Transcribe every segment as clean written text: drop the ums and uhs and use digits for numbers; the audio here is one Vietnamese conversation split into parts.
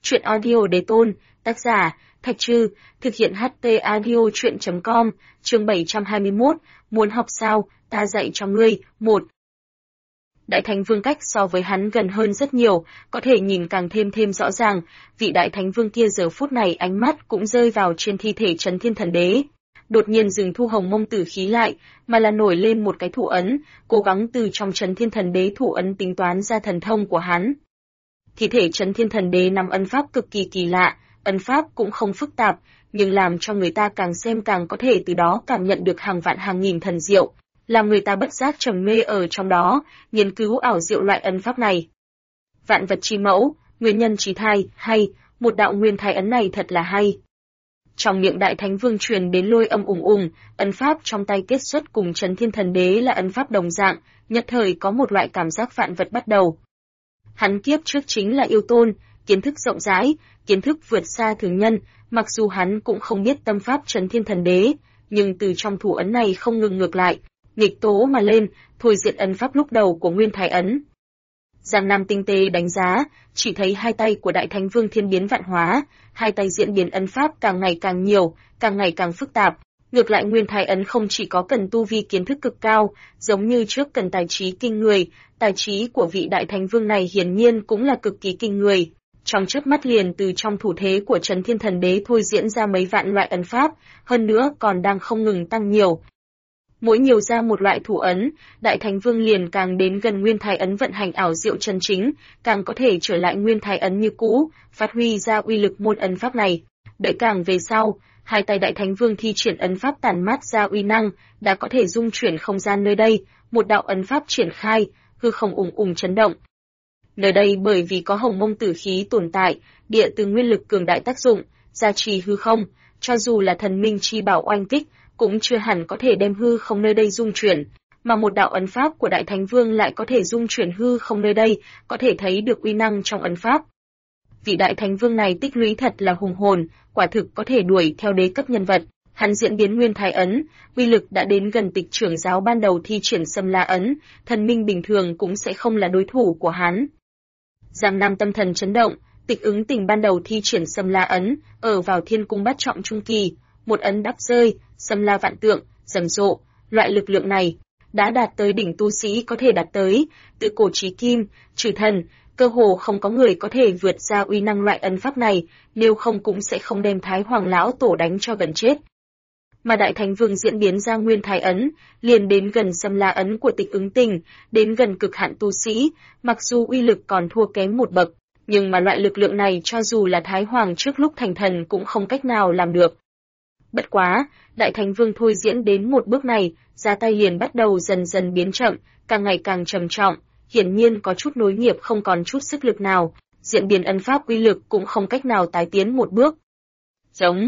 Truyện audio đế tôn, tác giả, Thạch Trư, thực hiện HT audio truyện.com, chương 721, muốn học sao, ta dạy cho ngươi, 1. Đại Thánh Vương cách so với hắn gần hơn rất nhiều, có thể nhìn càng thêm rõ ràng, vị Đại Thánh Vương kia giờ phút này ánh mắt cũng rơi vào trên thi thể Chấn Thiên Thần Đế. Đột nhiên dừng thu hồng mông tử khí lại, mà là nổi lên một cái thủ ấn, cố gắng từ trong Chấn Thiên Thần Đế thủ ấn tính toán ra thần thông của hắn. Thi thể Chấn Thiên Thần Đế nắm ấn pháp cực kỳ kỳ lạ, ấn pháp cũng không phức tạp, nhưng làm cho người ta càng xem càng có thể từ đó cảm nhận được hàng vạn hàng nghìn thần diệu, làm người ta bất giác trầm mê ở trong đó, nghiên cứu ảo diệu loại ấn pháp này. Vạn vật chi mẫu, nguyên nhân trí thai, hay, một đạo nguyên thai ấn này thật là hay. Trong miệng Đại Thánh Vương truyền đến lôi âm ùng ùng, ấn pháp trong tay kết xuất cùng Chấn Thiên Thần Đế là ấn pháp đồng dạng, nhất thời có một loại cảm giác vạn vật bắt đầu. Hắn kiếp trước chính là yêu tôn, kiến thức rộng rãi, kiến thức vượt xa thường nhân, mặc dù hắn cũng không biết tâm pháp Chấn Thiên Thần Đế, nhưng từ trong thủ ấn này không ngừng ngược lại, nghịch tố mà lên, thôi diện ấn pháp lúc đầu của nguyên thái ấn. Giang Nam tinh tế đánh giá, chỉ thấy hai tay của Đại Thánh Vương thiên biến vạn hóa, hai tay diễn biến ấn pháp càng ngày càng nhiều, càng ngày càng phức tạp. Ngược lại nguyên thái ấn không chỉ có cần tu vi kiến thức cực cao, giống như trước cần tài trí kinh người, tài trí của vị Đại Thánh Vương này hiển nhiên cũng là cực kỳ kinh người. Trong chớp mắt liền từ trong thủ thế của Chấn Thiên Thần Đế thôi diễn ra mấy vạn loại ấn pháp, hơn nữa còn đang không ngừng tăng nhiều. Mỗi nhiều ra một loại thủ ấn, Đại Thánh Vương liền càng đến gần nguyên thái ấn vận hành ảo diệu chân chính, càng có thể trở lại nguyên thái ấn như cũ, phát huy ra uy lực môn ấn pháp này. Đợi càng về sau, hai tay Đại Thánh Vương thi triển ấn pháp tản mát ra uy năng, đã có thể dung chuyển không gian nơi đây, một đạo ấn pháp triển khai, hư không ùng ùng chấn động. Nơi đây bởi vì có hồng mông tử khí tồn tại, địa từ nguyên lực cường đại tác dụng, gia trì hư không, cho dù là thần minh chi bảo oanh kích, cũng chưa hẳn có thể đem hư không nơi đây dung chuyển, mà một đạo ấn pháp của Đại Thánh Vương lại có thể dung chuyển hư không nơi đây, có thể thấy được uy năng trong ấn pháp. Vị Đại Thánh Vương này tích lũy thật là hùng hồn, quả thực có thể đuổi theo đế cấp nhân vật. Hắn diễn biến nguyên thái ấn, uy lực đã đến gần Tịch trưởng giáo ban đầu thi triển Xâm La ấn, thần minh bình thường cũng sẽ không là đối thủ của hắn. Giang Nam tâm thần chấn động, Tịch ứng tình ban đầu thi triển Xâm La ấn, ở vào thiên cung bát trọng trung kỳ, một ấn đắp rơi, Xâm La vạn tượng, rầm rộ, loại lực lượng này đã đạt tới đỉnh tu sĩ có thể đạt tới, tự cổ chí kim, trừ thần, cơ hồ không có người có thể vượt ra uy năng loại ấn pháp này, nếu không cũng sẽ không đem Thái Hoàng lão tổ đánh cho gần chết. Mà Đại Thánh Vương diễn biến ra nguyên thái ấn, liền đến gần Xâm La ấn của Tịch ứng tình, đến gần cực hạn tu sĩ, mặc dù uy lực còn thua kém một bậc, nhưng mà loại lực lượng này cho dù là Thái Hoàng trước lúc thành thần cũng không cách nào làm được. Bất quá, Đại Thánh Vương thôi diễn đến một bước này, ra tay liền bắt đầu dần dần biến chậm, càng ngày càng trầm trọng, hiển nhiên có chút nối nghiệp không còn chút sức lực nào, diễn biến ấn pháp uy lực cũng không cách nào tái tiến một bước. Giống.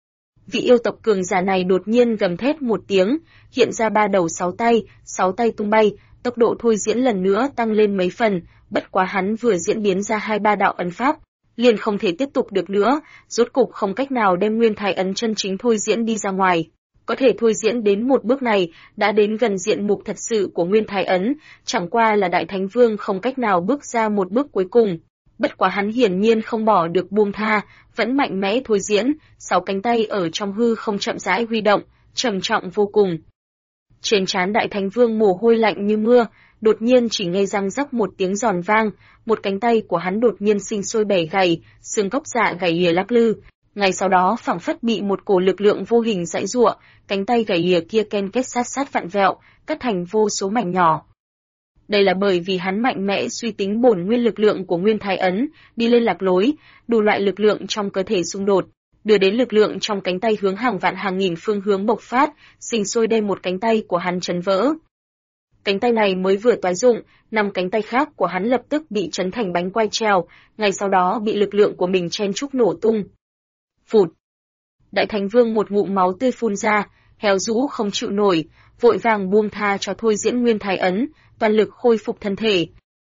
Vị yêu tộc cường giả này đột nhiên gầm thét một tiếng, hiện ra ba đầu sáu tay tung bay, tốc độ thôi diễn lần nữa tăng lên mấy phần, bất quá hắn vừa diễn biến ra hai ba đạo ấn pháp, liền không thể tiếp tục được nữa, rốt cục không cách nào đem nguyên thái ấn chân chính thôi diễn đi ra ngoài. Có thể thôi diễn đến một bước này, đã đến gần diện mục thật sự của nguyên thái ấn, chẳng qua là Đại Thánh Vương không cách nào bước ra một bước cuối cùng. Bất quá hắn hiển nhiên không bỏ được buông tha, vẫn mạnh mẽ thôi diễn, sáu cánh tay ở trong hư không chậm rãi huy động, trầm trọng vô cùng. Trên trán Đại Thánh Vương mồ hôi lạnh như mưa, đột nhiên chỉ nghe răng rắc một tiếng giòn vang, một cánh tay của hắn đột nhiên sinh sôi bẻ gãy, xương gốc dạ gãy lìa lắc lư. Ngay sau đó phảng phất bị một cổ lực lượng vô hình giãy giụa, cánh tay gãy lìa kia ken kết sát vặn vẹo, cắt thành vô số mảnh nhỏ. Đây là bởi vì hắn mạnh mẽ suy tính bổn nguyên lực lượng của nguyên thái ấn, đi lên lạc lối, đủ loại lực lượng trong cơ thể xung đột, đưa đến lực lượng trong cánh tay hướng hàng vạn hàng nghìn phương hướng bộc phát, sinh sôi đem một cánh tay của hắn chấn vỡ. Cánh tay này mới vừa toái dụng, 5 cánh tay khác của hắn lập tức bị chấn thành bánh quai treo, ngay sau đó bị lực lượng của mình chen chúc nổ tung. Phụt! Đại Thánh Vương một ngụm máu tươi phun ra, héo rũ không chịu nổi, vội vàng buông tha cho thôi diễn nguyên thái ấn, toàn lực khôi phục thân thể.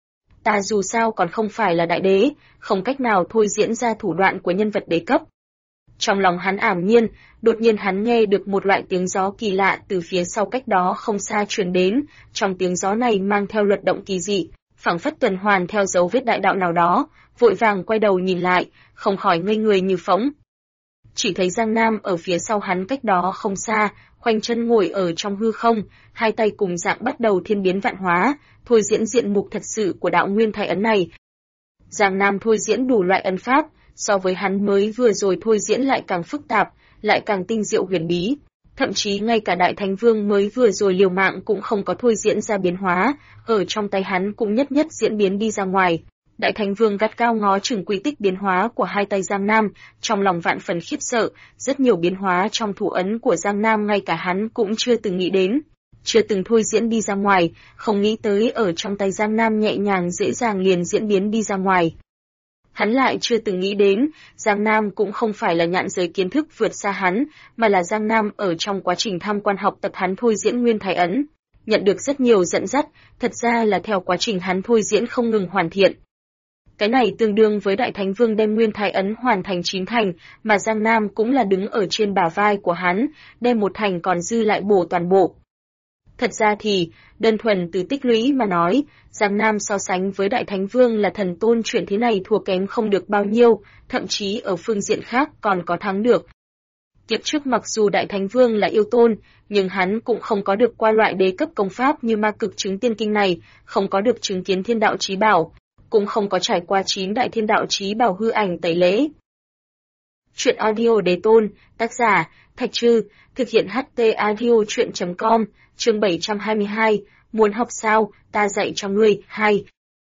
Ta dù sao còn không phải là đại đế, không cách nào thôi diễn ra thủ đoạn của nhân vật đế cấp. Trong lòng hắn ảm nhiên, đột nhiên hắn nghe được một loại tiếng gió kỳ lạ từ phía sau cách đó không xa truyền đến, trong tiếng gió này mang theo luật động kỳ dị, phảng phất tuần hoàn theo dấu vết đại đạo nào đó, vội vàng quay đầu nhìn lại, không khỏi ngây người như phỗng. Chỉ thấy Giang Nam ở phía sau hắn cách đó không xa, khoanh chân ngồi ở trong hư không, hai tay cùng dạng bắt đầu thiên biến vạn hóa, thôi diễn diện mục thật sự của đạo nguyên thái ấn này. Giang Nam thôi diễn đủ loại ấn pháp, so với hắn mới vừa rồi thôi diễn lại càng phức tạp, lại càng tinh diệu huyền bí. Thậm chí ngay cả Đại Thánh Vương mới vừa rồi liều mạng cũng không có thôi diễn ra biến hóa, ở trong tay hắn cũng nhất nhất diễn biến đi ra ngoài. Đại Thánh Vương gắt cao ngó chừng quy tích biến hóa của hai tay Giang Nam, trong lòng vạn phần khiếp sợ, rất nhiều biến hóa trong thủ ấn của Giang Nam ngay cả hắn cũng chưa từng nghĩ đến, chưa từng thôi diễn đi ra ngoài, không nghĩ tới ở trong tay Giang Nam nhẹ nhàng dễ dàng liền diễn biến đi ra ngoài. Hắn lại chưa từng nghĩ đến, Giang Nam cũng không phải là nhạn giới kiến thức vượt xa hắn, mà là Giang Nam ở trong quá trình tham quan học tập hắn thôi diễn nguyên thái ấn, nhận được rất nhiều dẫn dắt, thật ra là theo quá trình hắn thôi diễn không ngừng hoàn thiện. Cái này tương đương với Đại Thánh Vương đem nguyên thái ấn hoàn thành 9 thành, mà Giang Nam cũng là đứng ở trên bả vai của hắn, đem một thành còn dư lại bổ toàn bộ. Thật ra thì, đơn thuần từ tích lũy mà nói, Giang Nam so sánh với Đại Thánh Vương là thần tôn chuyển thế này thua kém không được bao nhiêu, thậm chí ở phương diện khác còn có thắng được. Kiếp trước mặc dù Đại Thánh Vương là yêu tôn, nhưng hắn cũng không có được qua loại đế cấp công pháp như ma cực chứng tiên kinh này, không có được chứng kiến thiên đạo chí bảo, cũng không có trải qua 9 đại thiên đạo chí bảo hư ảnh tẩy lễ. Chuyện audio đế tôn, tác giả, Thạch Trư, thực hiện HT audio chuyện.com, chương 722, muốn học sao, ta dạy cho ngươi, 2.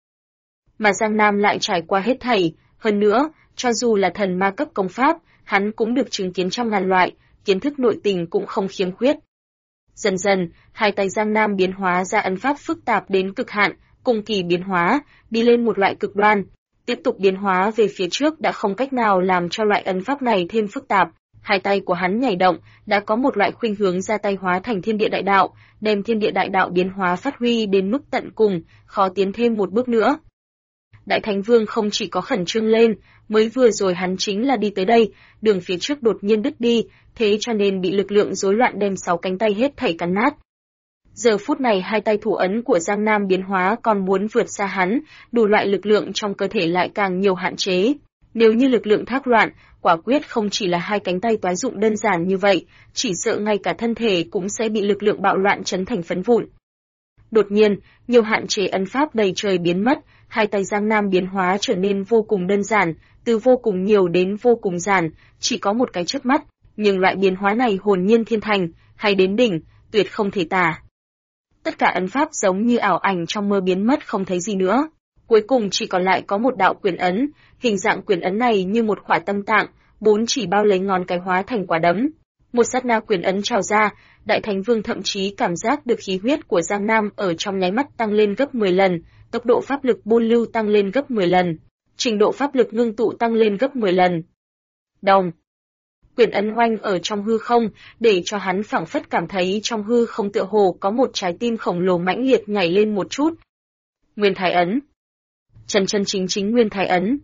Mà Giang Nam lại trải qua hết thảy, hơn nữa, cho dù là thần ma cấp công pháp, hắn cũng được chứng kiến trăm ngàn loại, kiến thức nội tình cũng không khiếm khuyết. Dần dần, hai tay Giang Nam biến hóa ra ấn pháp phức tạp đến cực hạn, cùng kỳ biến hóa, đi lên một loại cực đoan, tiếp tục biến hóa về phía trước đã không cách nào làm cho loại ấn pháp này thêm phức tạp. Hai tay của hắn nhảy động, đã có một loại khuynh hướng ra tay hóa thành thiên địa đại đạo, đem thiên địa đại đạo biến hóa phát huy đến mức tận cùng, khó tiến thêm một bước nữa. Đại Thánh Vương không chỉ có khẩn trương lên, mới vừa rồi hắn chính là đi tới đây, đường phía trước đột nhiên đứt đi, thế cho nên bị lực lượng rối loạn đem 6 cánh tay hết thảy cắn nát. Giờ phút này hai tay thủ ấn của Giang Nam biến hóa còn muốn vượt xa hắn, đủ loại lực lượng trong cơ thể lại càng nhiều hạn chế. Nếu như lực lượng thác loạn, quả quyết không chỉ là hai cánh tay toái dụng đơn giản như vậy, chỉ sợ ngay cả thân thể cũng sẽ bị lực lượng bạo loạn chấn thành phấn vụn. Đột nhiên, nhiều hạn chế ấn pháp đầy trời biến mất, hai tay Giang Nam biến hóa trở nên vô cùng đơn giản, từ vô cùng nhiều đến vô cùng giản, chỉ có một cái chớp mắt, nhưng loại biến hóa này hồn nhiên thiên thành, hay đến đỉnh, tuyệt không thể tả. Tất cả ấn pháp giống như ảo ảnh trong mơ biến mất không thấy gì nữa. Cuối cùng chỉ còn lại có một đạo quyền ấn, hình dạng quyền ấn này như một khỏa tâm tạng, 4 chỉ bao lấy ngón cái hóa thành quả đấm. Một sát na quyền ấn trào ra, Đại Thánh Vương thậm chí cảm giác được khí huyết của Giang Nam ở trong nháy mắt tăng lên gấp 10 lần, tốc độ pháp lực buôn lưu tăng lên gấp 10 lần, trình độ pháp lực ngưng tụ tăng lên gấp 10 lần. Đồng. Quyền ấn oanh ở trong hư không, để cho hắn phảng phất cảm thấy trong hư không tựa hồ có một trái tim khổng lồ mãnh liệt nhảy lên một chút. Nguyên thái ấn. Chân chính nguyên thái ấn.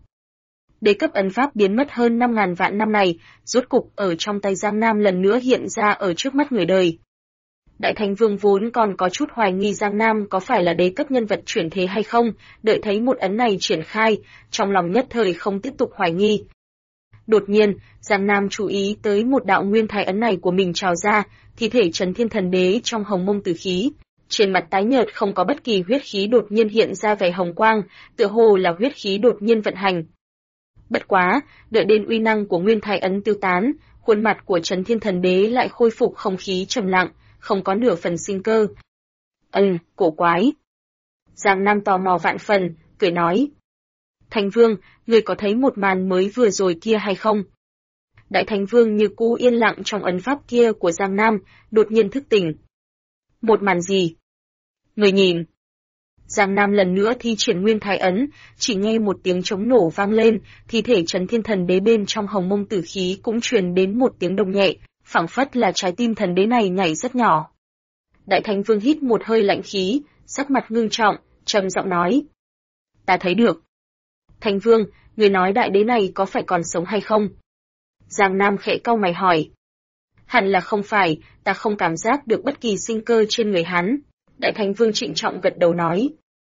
Đế cấp ấn pháp biến mất hơn 5.000 vạn năm này, rốt cục ở trong tay Giang Nam lần nữa hiện ra ở trước mắt người đời. Đại Thánh Vương vốn còn có chút hoài nghi Giang Nam có phải là đế cấp nhân vật chuyển thế hay không, đợi thấy một ấn này triển khai, trong lòng nhất thời không tiếp tục hoài nghi. Đột nhiên, Giang Nam chú ý tới một đạo nguyên thái ấn này của mình trào ra, thi thể Trấn Thiên Thần Đế trong hồng mông tử khí. Trên mặt tái nhợt không có bất kỳ huyết khí đột nhiên hiện ra vẻ hồng quang, tựa hồ là huyết khí đột nhiên vận hành. Bất quá, đợi đến uy năng của nguyên thái ấn tiêu tán, khuôn mặt của Trấn Thiên Thần Đế lại khôi phục không khí trầm lặng, không có nửa phần sinh cơ. Cổ quái. Giang Nam tò mò vạn phần, cười nói. Thánh Vương, người có thấy một màn mới vừa rồi kia hay không? Đại Thánh Vương như cũ yên lặng trong ấn pháp kia của Giang Nam, đột nhiên thức tỉnh. Một màn gì? Người nhìn. Giang Nam lần nữa thi triển nguyên thái ấn, chỉ nghe một tiếng trống nổ vang lên, thi thể Trấn Thiên Thần Đế bên trong hồng mông tử khí cũng truyền đến một tiếng đồng nhẹ, phảng phất là trái tim thần đế này nhảy rất nhỏ. Đại Thánh Vương hít một hơi lạnh khí, sắc mặt ngưng trọng, trầm giọng nói. Ta thấy được. Thánh Vương, người nói đại đế này có phải còn sống hay không? Giang Nam khẽ cau mày hỏi. Hẳn là không phải, ta không cảm giác được bất kỳ sinh cơ trên người hắn. Đại Thánh Vương trịnh trọng gật đầu nói.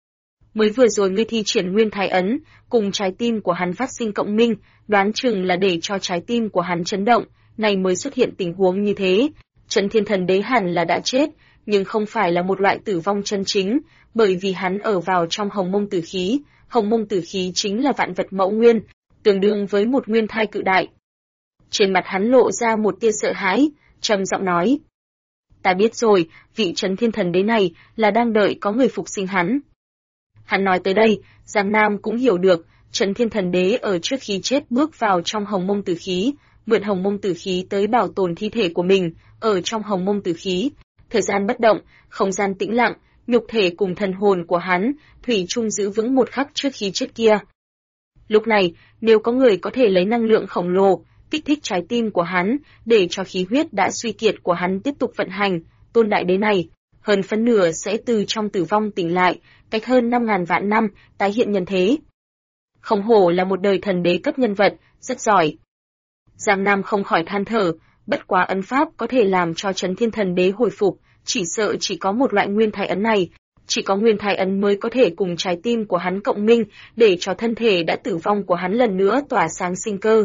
Mới vừa rồi ngươi thi triển nguyên thái ấn, cùng trái tim của hắn phát sinh cộng minh, đoán chừng là để cho trái tim của hắn chấn động, này mới xuất hiện tình huống như thế. Trấn Thiên Thần Đế hẳn là đã chết, nhưng không phải là một loại tử vong chân chính, bởi vì hắn ở vào trong hồng mông tử khí. Hồng mông tử khí chính là vạn vật mẫu nguyên, tương đương với một nguyên thai cự đại. Trên mặt hắn lộ ra một tia sợ hãi, trầm giọng nói: ta biết rồi, vị Trấn Thiên Thần Đế này là đang đợi có người phục sinh hắn. Hắn nói tới đây, Giang Nam cũng hiểu được, Trấn Thiên Thần Đế ở trước khi chết bước vào trong hồng mông tử khí, mượn hồng mông tử khí tới bảo tồn thi thể của mình, ở trong hồng mông tử khí, thời gian bất động, không gian tĩnh lặng, nhục thể cùng thần hồn của hắn, thủy chung giữ vững một khắc trước khi chết kia. Lúc này, nếu có người có thể lấy năng lượng khổng lồ, kích thích trái tim của hắn, để cho khí huyết đã suy kiệt của hắn tiếp tục vận hành, tôn đại đế này, hơn phân nửa sẽ từ trong tử vong tỉnh lại, cách hơn 5.000 vạn năm, tái hiện nhân thế. Không hổ là một đời thần đế cấp nhân vật, rất giỏi. Giang Nam không khỏi than thở, bất quá ấn pháp có thể làm cho Trấn Thiên Thần Đế hồi phục, chỉ sợ chỉ có một loại nguyên thái ấn này, chỉ có nguyên thái ấn mới có thể cùng trái tim của hắn cộng minh, để cho thân thể đã tử vong của hắn lần nữa tỏa sáng sinh cơ.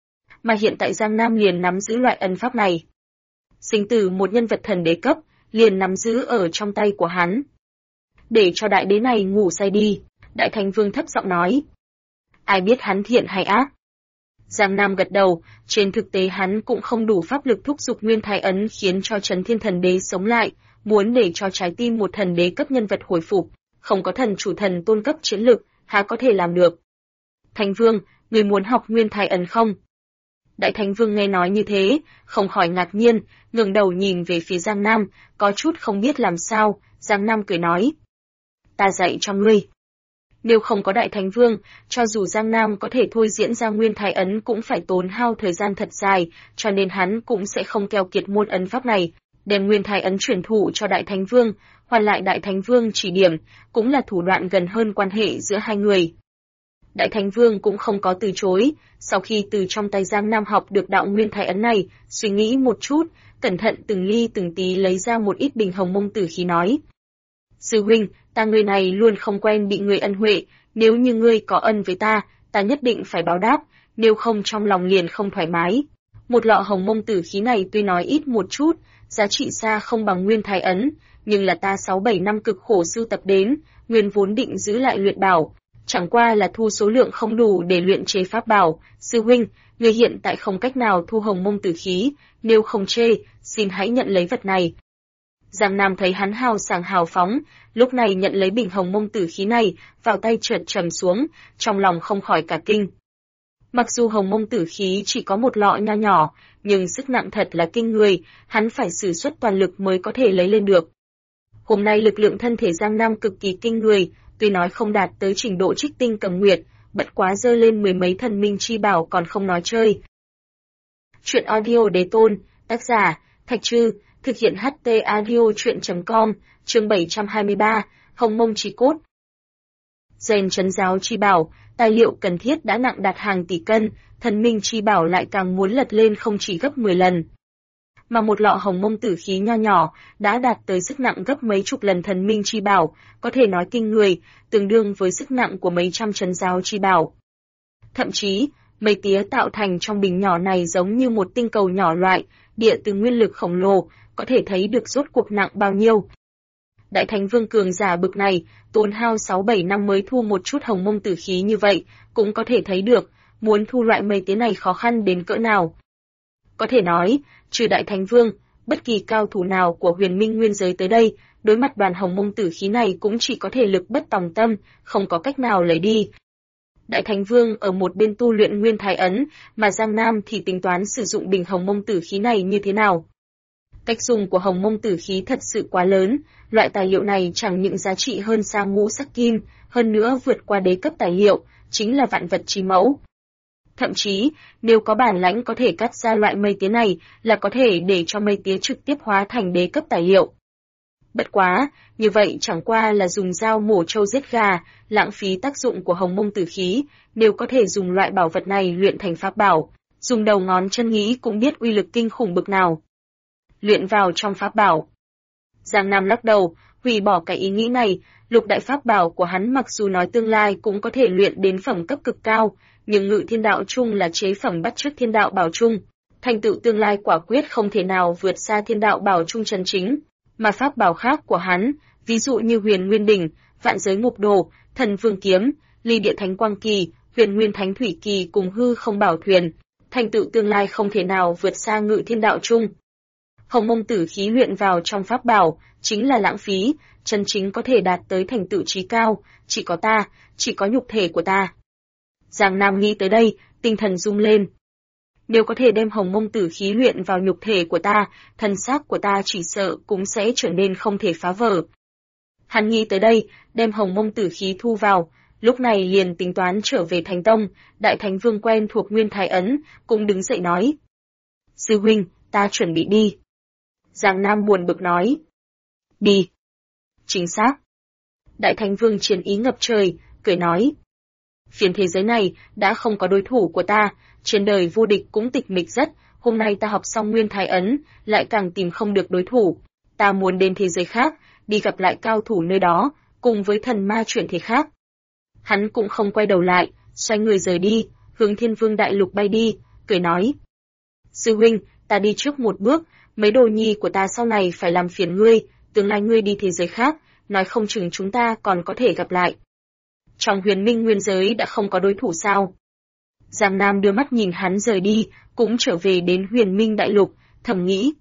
Mà hiện tại Giang Nam liền nắm giữ loại ấn pháp này. Sinh tử một nhân vật thần đế cấp, liền nắm giữ ở trong tay của hắn. Để cho đại đế này ngủ say đi, Đại Thánh Vương thấp giọng nói. Ai biết hắn thiện hay ác? Giang Nam gật đầu, trên thực tế hắn cũng không đủ pháp lực thúc giục nguyên thái ấn khiến cho Trấn Thiên Thần Đế sống lại, muốn để cho trái tim một thần đế cấp nhân vật hồi phục, không có thần chủ thần tôn cấp chiến lực, há có thể làm được. Thánh Vương, người muốn học nguyên thái ấn không? Đại Thánh Vương nghe nói như thế, không khỏi ngạc nhiên, ngẩng đầu nhìn về phía Giang Nam, có chút không biết làm sao, Giang Nam cười nói. Ta dạy cho ngươi. Nếu không có Đại Thánh Vương, cho dù Giang Nam có thể thôi diễn ra nguyên thái ấn cũng phải tốn hao thời gian thật dài, cho nên hắn cũng sẽ không keo kiệt môn ấn pháp này, đem nguyên thái ấn truyền thụ cho Đại Thánh Vương, hoàn lại Đại Thánh Vương chỉ điểm, cũng là thủ đoạn gần hơn quan hệ giữa hai người. Đại Thánh Vương cũng không có từ chối, sau khi từ trong tay Giang Nam học được đạo nguyên thái ấn này, suy nghĩ một chút, cẩn thận từng ly từng tí lấy ra một ít bình hồng mông tử khí nói. Sư huynh, ta người này luôn không quen bị người ân huệ, nếu như ngươi có ân với ta, ta nhất định phải báo đáp, nếu không trong lòng liền không thoải mái. Một lọ hồng mông tử khí này tuy nói ít một chút, giá trị xa không bằng nguyên thái ấn, nhưng là ta 6-7 năm cực khổ sưu tập đến, nguyên vốn định giữ lại luyện bảo, chẳng qua là thu số lượng không đủ để luyện chế pháp bảo. Sư huynh, người hiện tại không cách nào thu hồng mông tử khí, nếu không chê, xin hãy nhận lấy vật này. Giang Nam thấy hắn hào sảng hào phóng, lúc này nhận lấy bình hồng mông tử khí này, vào tay chợt trầm xuống, trong lòng không khỏi cả kinh. Mặc dù hồng mông tử khí chỉ có một lọ nho nhỏ, nhưng sức nặng thật là kinh người, hắn phải sử xuất toàn lực mới có thể lấy lên được. Hôm nay lực lượng thân thể Giang Nam cực kỳ kinh người, tuy nói không đạt tới trình độ Trích Tinh Cầm Nguyệt, bất quá dơ lên mười mấy thần minh chi bảo còn không nói chơi. Chuyện audio Đế Tôn, tác giả Thạch Trư, thực hiện HT Audio Truyện.com, chương 723, Hồng Mông Chi Cốt. Rèn trấn giáo chi bảo, tài liệu cần thiết đã nặng đạt hàng tỷ cân, thần minh chi bảo lại càng muốn lật lên không chỉ gấp 10 lần. Mà một lọ hồng mông tử khí nho nhỏ đã đạt tới sức nặng gấp mấy chục lần thần minh chi bảo, có thể nói kinh người, tương đương với sức nặng của mấy trăm trấn giáo chi bảo. Thậm chí, mây tía tạo thành trong bình nhỏ này giống như một tinh cầu nhỏ loại, địa từ nguyên lực khổng lồ, có thể thấy được rốt cuộc nặng bao nhiêu. Đại Thánh Vương cường giả bực này, tốn hao 6-7 năm mới thu một chút hồng mông tử khí như vậy, cũng có thể thấy được, muốn thu loại mây tía này khó khăn đến cỡ nào. Có thể nói, trừ Đại Thánh Vương, bất kỳ cao thủ nào của huyền minh nguyên giới tới đây, đối mặt đoàn hồng mông tử khí này cũng chỉ có thể lực bất tòng tâm, không có cách nào lấy đi. Đại Thánh Vương ở một bên tu luyện nguyên thái ấn, mà Giang Nam thì tính toán sử dụng bình hồng mông tử khí này như thế nào. Cách dùng của hồng mông tử khí thật sự quá lớn, loại tài liệu này chẳng những giá trị hơn xa ngũ sắc kim, hơn nữa vượt qua đế cấp tài liệu, chính là vạn vật chi mẫu. Thậm chí, nếu có bản lãnh có thể cắt ra loại mây tía này, là có thể để cho mây tía trực tiếp hóa thành đế cấp tài liệu. Bất quá, như vậy chẳng qua là dùng dao mổ trâu giết gà, lãng phí tác dụng của hồng mông tử khí, nếu có thể dùng loại bảo vật này luyện thành pháp bảo, dùng đầu ngón chân nghĩ cũng biết uy lực kinh khủng bực nào. Luyện vào trong pháp bảo. Giang Nam lắc đầu, hủy bỏ cái ý nghĩ này. Lục đại pháp bảo của hắn mặc dù nói tương lai cũng có thể luyện đến phẩm cấp cực cao, nhưng Ngự Thiên Đạo Chung là chế phẩm bắt chước Thiên Đạo Bảo Chung, thành tựu tương lai quả quyết không thể nào vượt xa Thiên Đạo Bảo Chung chân chính. Mà pháp bảo khác của hắn, ví dụ như Huyền Nguyên Đỉnh, Vạn Giới Ngục Đồ, Thần Vương Kiếm, Ly Địa Thánh Quang Kỳ, Huyền Nguyên Thánh Thủy Kỳ cùng Hư Không Bảo Thuyền, thành tựu tương lai không thể nào vượt xa Ngự Thiên Đạo Chung. Hồng mông tử khí luyện vào trong pháp bảo, chính là lãng phí, chân chính có thể đạt tới thành tựu chí cao, chỉ có ta, chỉ có nhục thể của ta. Giang Nam nghĩ tới đây, tinh thần rung lên. Nếu có thể đem hồng mông tử khí luyện vào nhục thể của ta, thân xác của ta chỉ sợ cũng sẽ trở nên không thể phá vỡ. Hắn nghĩ tới đây, đem hồng mông tử khí thu vào, lúc này liền tính toán trở về Thánh Tông. Đại Thánh Vương quen thuộc Nguyên Thái Ấn, cũng đứng dậy nói. Sư huynh, ta chuẩn bị đi. Giang Nam buồn bực nói. Đi. Chính xác. Đại Thánh Vương chiến ý ngập trời, cười nói. Phiến thế giới này đã không có đối thủ của ta, trên đời vô địch cũng tịch mịch rất, hôm nay ta học xong Nguyên Thái Ấn, lại càng tìm không được đối thủ. Ta muốn đến thế giới khác, đi gặp lại cao thủ nơi đó, cùng với thần ma chuyển thế khác. Hắn cũng không quay đầu lại, xoay người rời đi, hướng Thiên Vương Đại Lục bay đi, cười nói. Sư huynh, ta đi trước một bước, mấy đồ nhi của ta sau này phải làm phiền ngươi, tương lai ngươi đi thế giới khác, nói không chừng chúng ta còn có thể gặp lại. Trong Huyền Minh nguyên giới đã không có đối thủ sao? Giang Nam đưa mắt nhìn hắn rời đi, cũng trở về đến Huyền Minh Đại Lục, thầm nghĩ.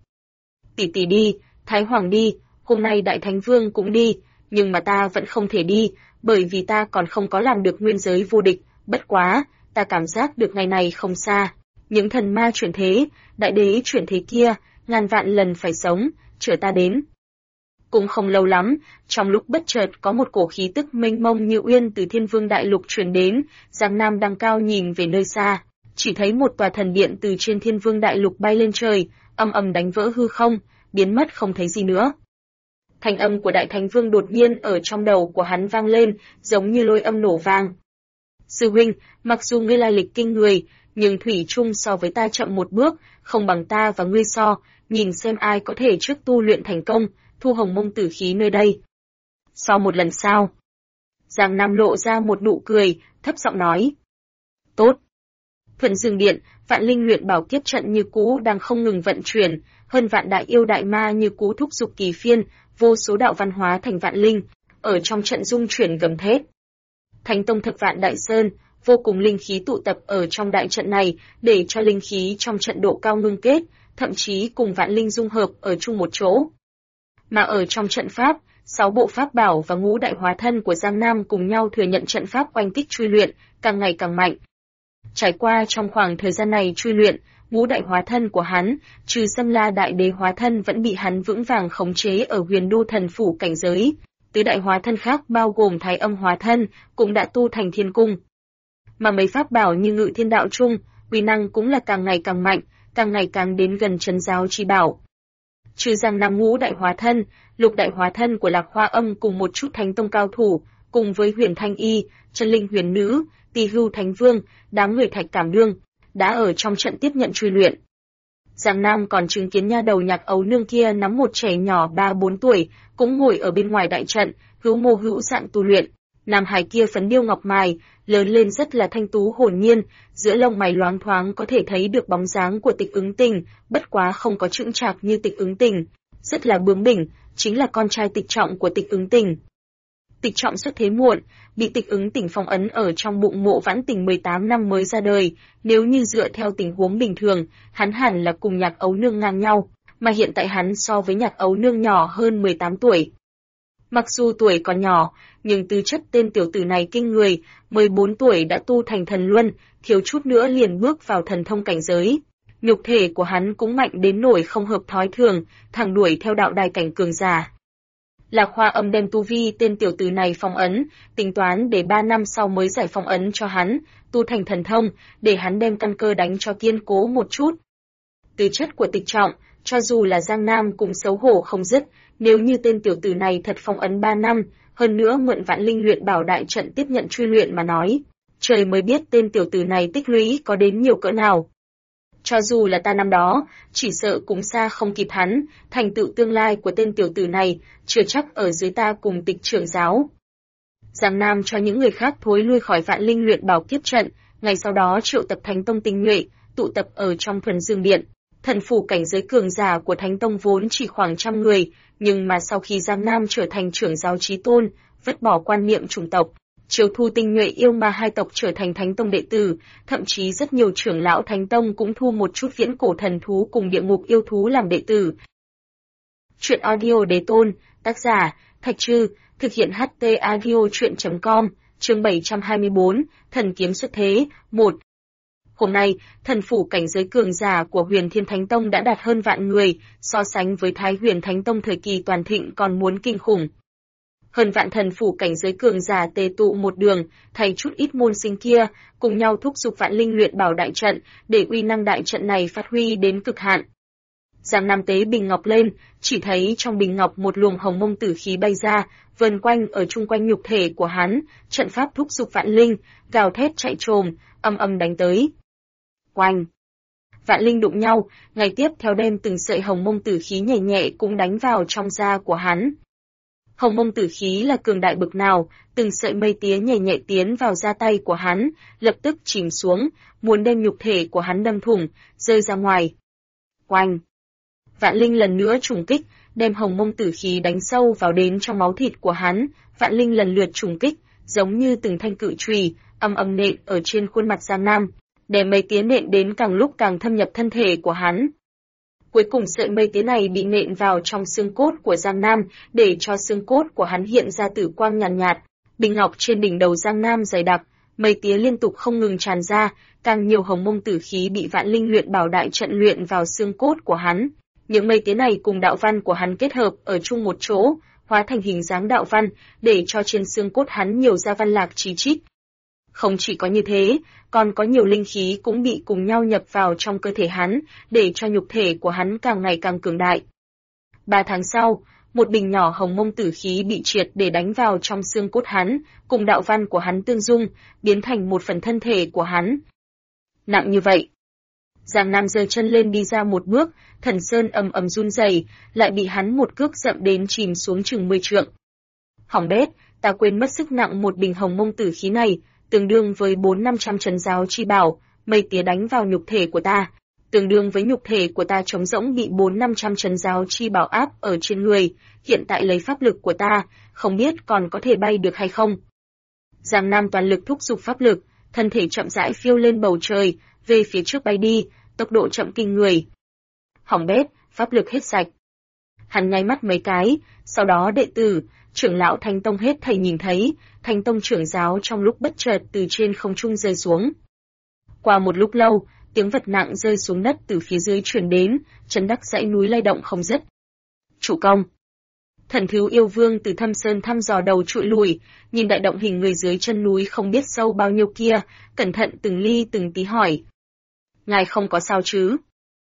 Tỷ tỷ đi, Thái Hoàng đi, hôm nay Đại Thánh Vương cũng đi, nhưng mà ta vẫn không thể đi, bởi vì ta còn không có làm được nguyên giới vô địch, bất quá, ta cảm giác được ngày này không xa. Những thần ma chuyển thế, đại đế chuyển thế kia, ngàn vạn lần phải sống, chờ ta đến. Cũng không lâu lắm, trong lúc bất chợt có một cổ khí tức mênh mông như uyên từ Thiên Vương Đại Lục truyền đến, Giang Nam đang cao nhìn về nơi xa, chỉ thấy một tòa thần điện từ trên Thiên Vương Đại Lục bay lên trời, ầm ầm đánh vỡ hư không, biến mất không thấy gì nữa. Thanh âm của Đại Thánh Vương đột nhiên ở trong đầu của hắn vang lên, giống như lôi âm nổ vang. Sư huynh, mặc dù ngươi lai lịch kinh người, nhưng thủy chung so với ta chậm một bước, không bằng ta và ngươi so, nhìn xem ai có thể trước tu luyện thành công, thu hồng mông tử khí nơi đây. Sau một lần sao? Giang Nam lộ ra một nụ cười, thấp giọng nói. Tốt. Thuận Dương Điện, vạn linh luyện bảo kiếp trận như cũ đang không ngừng vận chuyển, hơn vạn đại yêu đại ma như cũ thúc giục kỳ phiên, vô số đạo văn hóa thành vạn linh, ở trong trận dung chuyển gầm thét. Thánh Tông Thập Vạn Đại Sơn, vô cùng linh khí tụ tập ở trong đại trận này, để cho linh khí trong trận độ cao ngưng kết, thậm chí cùng vạn linh dung hợp ở chung một chỗ. Mà ở trong trận pháp, 6 bộ pháp bảo và ngũ đại hóa thân của Giang Nam cùng nhau thừa nhận trận pháp oanh kích truy luyện, càng ngày càng mạnh. Trải qua trong khoảng thời gian này truy luyện, ngũ đại hóa thân của hắn, trừ Xâm La Đại Đế hóa thân vẫn bị hắn vững vàng khống chế ở Huyền Đô Thần Phủ cảnh giới. Tứ đại hóa thân khác bao gồm Thái Âm hóa thân, cũng đã tu thành thiên cung. Mà mấy pháp bảo như Ngự Thiên Đạo Chung, uy năng cũng là càng ngày càng mạnh, càng ngày càng đến gần Trấn Giáo Chi Bảo. Trừ Giang Nam ngũ đại hóa thân, lục đại hóa thân của Lạc Hoa Âm cùng một chút thánh tông cao thủ, cùng với Huyền Thanh Y, Chân Linh Huyền Nữ, Tỳ Hưu Thánh Vương, đám người Thạch Cảm Đương, đã ở trong trận tiếp nhận truy luyện. Giang Nam còn chứng kiến nha đầu Nhạc Ấu Nương kia nắm một trẻ nhỏ 3-4 tuổi, cũng ngồi ở bên ngoài đại trận, hữu mô hữu dạng tu luyện. Nam hài kia phấn điêu ngọc mài, lớn lên rất là thanh tú hồn nhiên, giữa lông mày loáng thoáng có thể thấy được bóng dáng của Tịch Ứng Tình, bất quá không có chững chạc như Tịch Ứng Tình, rất là bướng bỉnh, chính là con trai Tịch Trọng của Tịch Ứng Tình. Tịch Trọng xuất thế muộn, bị Tịch Ứng Tình phong ấn ở trong bụng Mộ Vãn Tình 18 năm mới ra đời, nếu như dựa theo tình huống bình thường, hắn hẳn là cùng Nhạc Ấu Nương ngang nhau, mà hiện tại hắn so với Nhạc Ấu Nương nhỏ hơn 18 tuổi. Mặc dù tuổi còn nhỏ, nhưng tư chất tên tiểu tử này kinh người, 14 tuổi đã tu thành thần luân, thiếu chút nữa liền bước vào thần thông cảnh giới. Nhục thể của hắn cũng mạnh đến nỗi không hợp thói thường, thẳng đuổi theo đạo đài cảnh cường giả. Lạc Hoa Âm đem tu vi tên tiểu tử này phong ấn, tính toán để 3 năm sau mới giải phong ấn cho hắn, tu thành thần thông, để hắn đem căn cơ đánh cho kiên cố một chút. Tư chất của Tịch Trọng, cho dù là Giang Nam cũng xấu hổ không dứt, nếu như tên tiểu tử này thật phong ấn 3 năm, hơn nữa mượn vạn linh luyện bảo đại trận tiếp nhận truy luyện mà nói, trời mới biết tên tiểu tử này tích lũy có đến nhiều cỡ nào. Cho dù là ta năm đó, chỉ sợ cũng xa không kịp hắn, thành tựu tương lai của tên tiểu tử này, chưa chắc ở dưới ta cùng Tịch trưởng giáo. Giang Nam cho những người khác thối lui khỏi Vạn Linh luyện bảo kiếp trận, ngày sau đó triệu tập Thánh Tông tinh nhuệ, tụ tập ở trong Thuần Dương Điện. Thần phủ cảnh giới cường giả của Thánh Tông vốn chỉ khoảng 100 người, nhưng mà sau khi Giang Nam trở thành trưởng giáo chí tôn, vứt bỏ quan niệm chủng tộc, chiêu thu tinh nhuệ yêu ma hai tộc trở thành Thánh Tông đệ tử, thậm chí rất nhiều trưởng lão Thánh Tông cũng thu một chút viễn cổ thần thú cùng địa ngục yêu thú làm đệ tử. Truyện audio Đế Tôn, tác giả Thạch Trư, thực hiện HT audio truyện.com, chương 724, thần kiếm xuất thế, 1. Hôm nay, thần phủ cảnh giới cường giả của Huyền Thiên Thánh Tông đã đạt hơn vạn người, so sánh với Thái Huyền Thánh Tông thời kỳ toàn thịnh còn muốn kinh khủng. Hơn vạn thần phủ cảnh giới cường giả tề tụ một đường, thay chút ít môn sinh kia, cùng nhau thúc giục Vạn Linh luyện bảo đại trận, để uy năng đại trận này phát huy đến cực hạn. Giang Nam tế bình ngọc lên, chỉ thấy trong bình ngọc một luồng hồng mông tử khí bay ra, vần quanh ở chung quanh nhục thể của hắn, trận pháp thúc giục Vạn Linh, gào thét chạy trồm, âm âm đánh tới. Oanh! Vạn Linh đụng nhau, ngay tiếp theo đem từng sợi hồng mông tử khí nhẹ nhẹ cũng đánh vào trong da của hắn. Hồng mông tử khí là cường đại bực nào, từng sợi mây tía nhẹ nhẹ tiến vào da tay của hắn, lập tức chìm xuống, muốn đem nhục thể của hắn đâm thủng, rơi ra ngoài. Oanh! Vạn Linh lần nữa trùng kích, đem hồng mông tử khí đánh sâu vào đến trong máu thịt của hắn, Vạn Linh lần lượt trùng kích, giống như từng thanh cự chùy, âm âm nện ở trên khuôn mặt Giang Nam, để mây tía nện đến càng lúc càng thâm nhập thân thể của hắn. Cuối cùng sợi mây tía này bị nện vào trong xương cốt của Giang Nam, để cho xương cốt của hắn hiện ra tử quang nhàn nhạt, bình ngọc trên đỉnh đầu Giang Nam dày đặc, mây tía liên tục không ngừng tràn ra, càng nhiều hồng mông tử khí bị Vạn Linh luyện bảo đại trận luyện vào xương cốt của hắn. Những mây tía này cùng đạo văn của hắn kết hợp ở chung một chỗ, hóa thành hình dáng đạo văn, để cho trên xương cốt hắn nhiều ra văn lạc chí chít. Không chỉ có như thế, còn có nhiều linh khí cũng bị cùng nhau nhập vào trong cơ thể hắn, để cho nhục thể của hắn càng ngày càng cường đại. 3 tháng sau, một bình nhỏ hồng mông tử khí bị triệt để đánh vào trong xương cốt hắn, cùng đạo văn của hắn tương dung, biến thành một phần thân thể của hắn. Nặng như vậy. Giang Nam giơ chân lên đi ra một bước, thần sơn ầm ầm run rẩy, lại bị hắn một cước dậm đến chìm xuống chừng 10 trượng. Hỏng bét, ta quên mất sức nặng một bình hồng mông tử khí này, tương đương với 400-500 trấn giáo chi bảo, mây tía đánh vào nhục thể của ta, tương đương với nhục thể của ta trống rỗng bị 400-500 trấn giáo chi bảo áp ở trên người, hiện tại lấy pháp lực của ta, không biết còn có thể bay được hay không. Giang Nam toàn lực thúc giục pháp lực, thân thể chậm rãi phiêu lên bầu trời, về phía trước bay đi, tốc độ chậm kinh người. Hỏng bét, pháp lực hết sạch. Hắn nháy mắt mấy cái, sau đó đệ tử, trưởng lão Thánh Tông hết thảy nhìn thấy, Thánh Tông trưởng giáo trong lúc bất chợt từ trên không trung rơi xuống. Qua một lúc lâu, tiếng vật nặng rơi xuống đất từ phía dưới truyền đến, chấn đắc dãy núi lay động không dứt. Chủ công. Thần Thiếu Yêu Vương từ thâm sơn thăm dò đầu trụi lùi, nhìn đại động hình người dưới chân núi không biết sâu bao nhiêu kia, cẩn thận từng ly từng tí hỏi. Ngài không có sao chứ?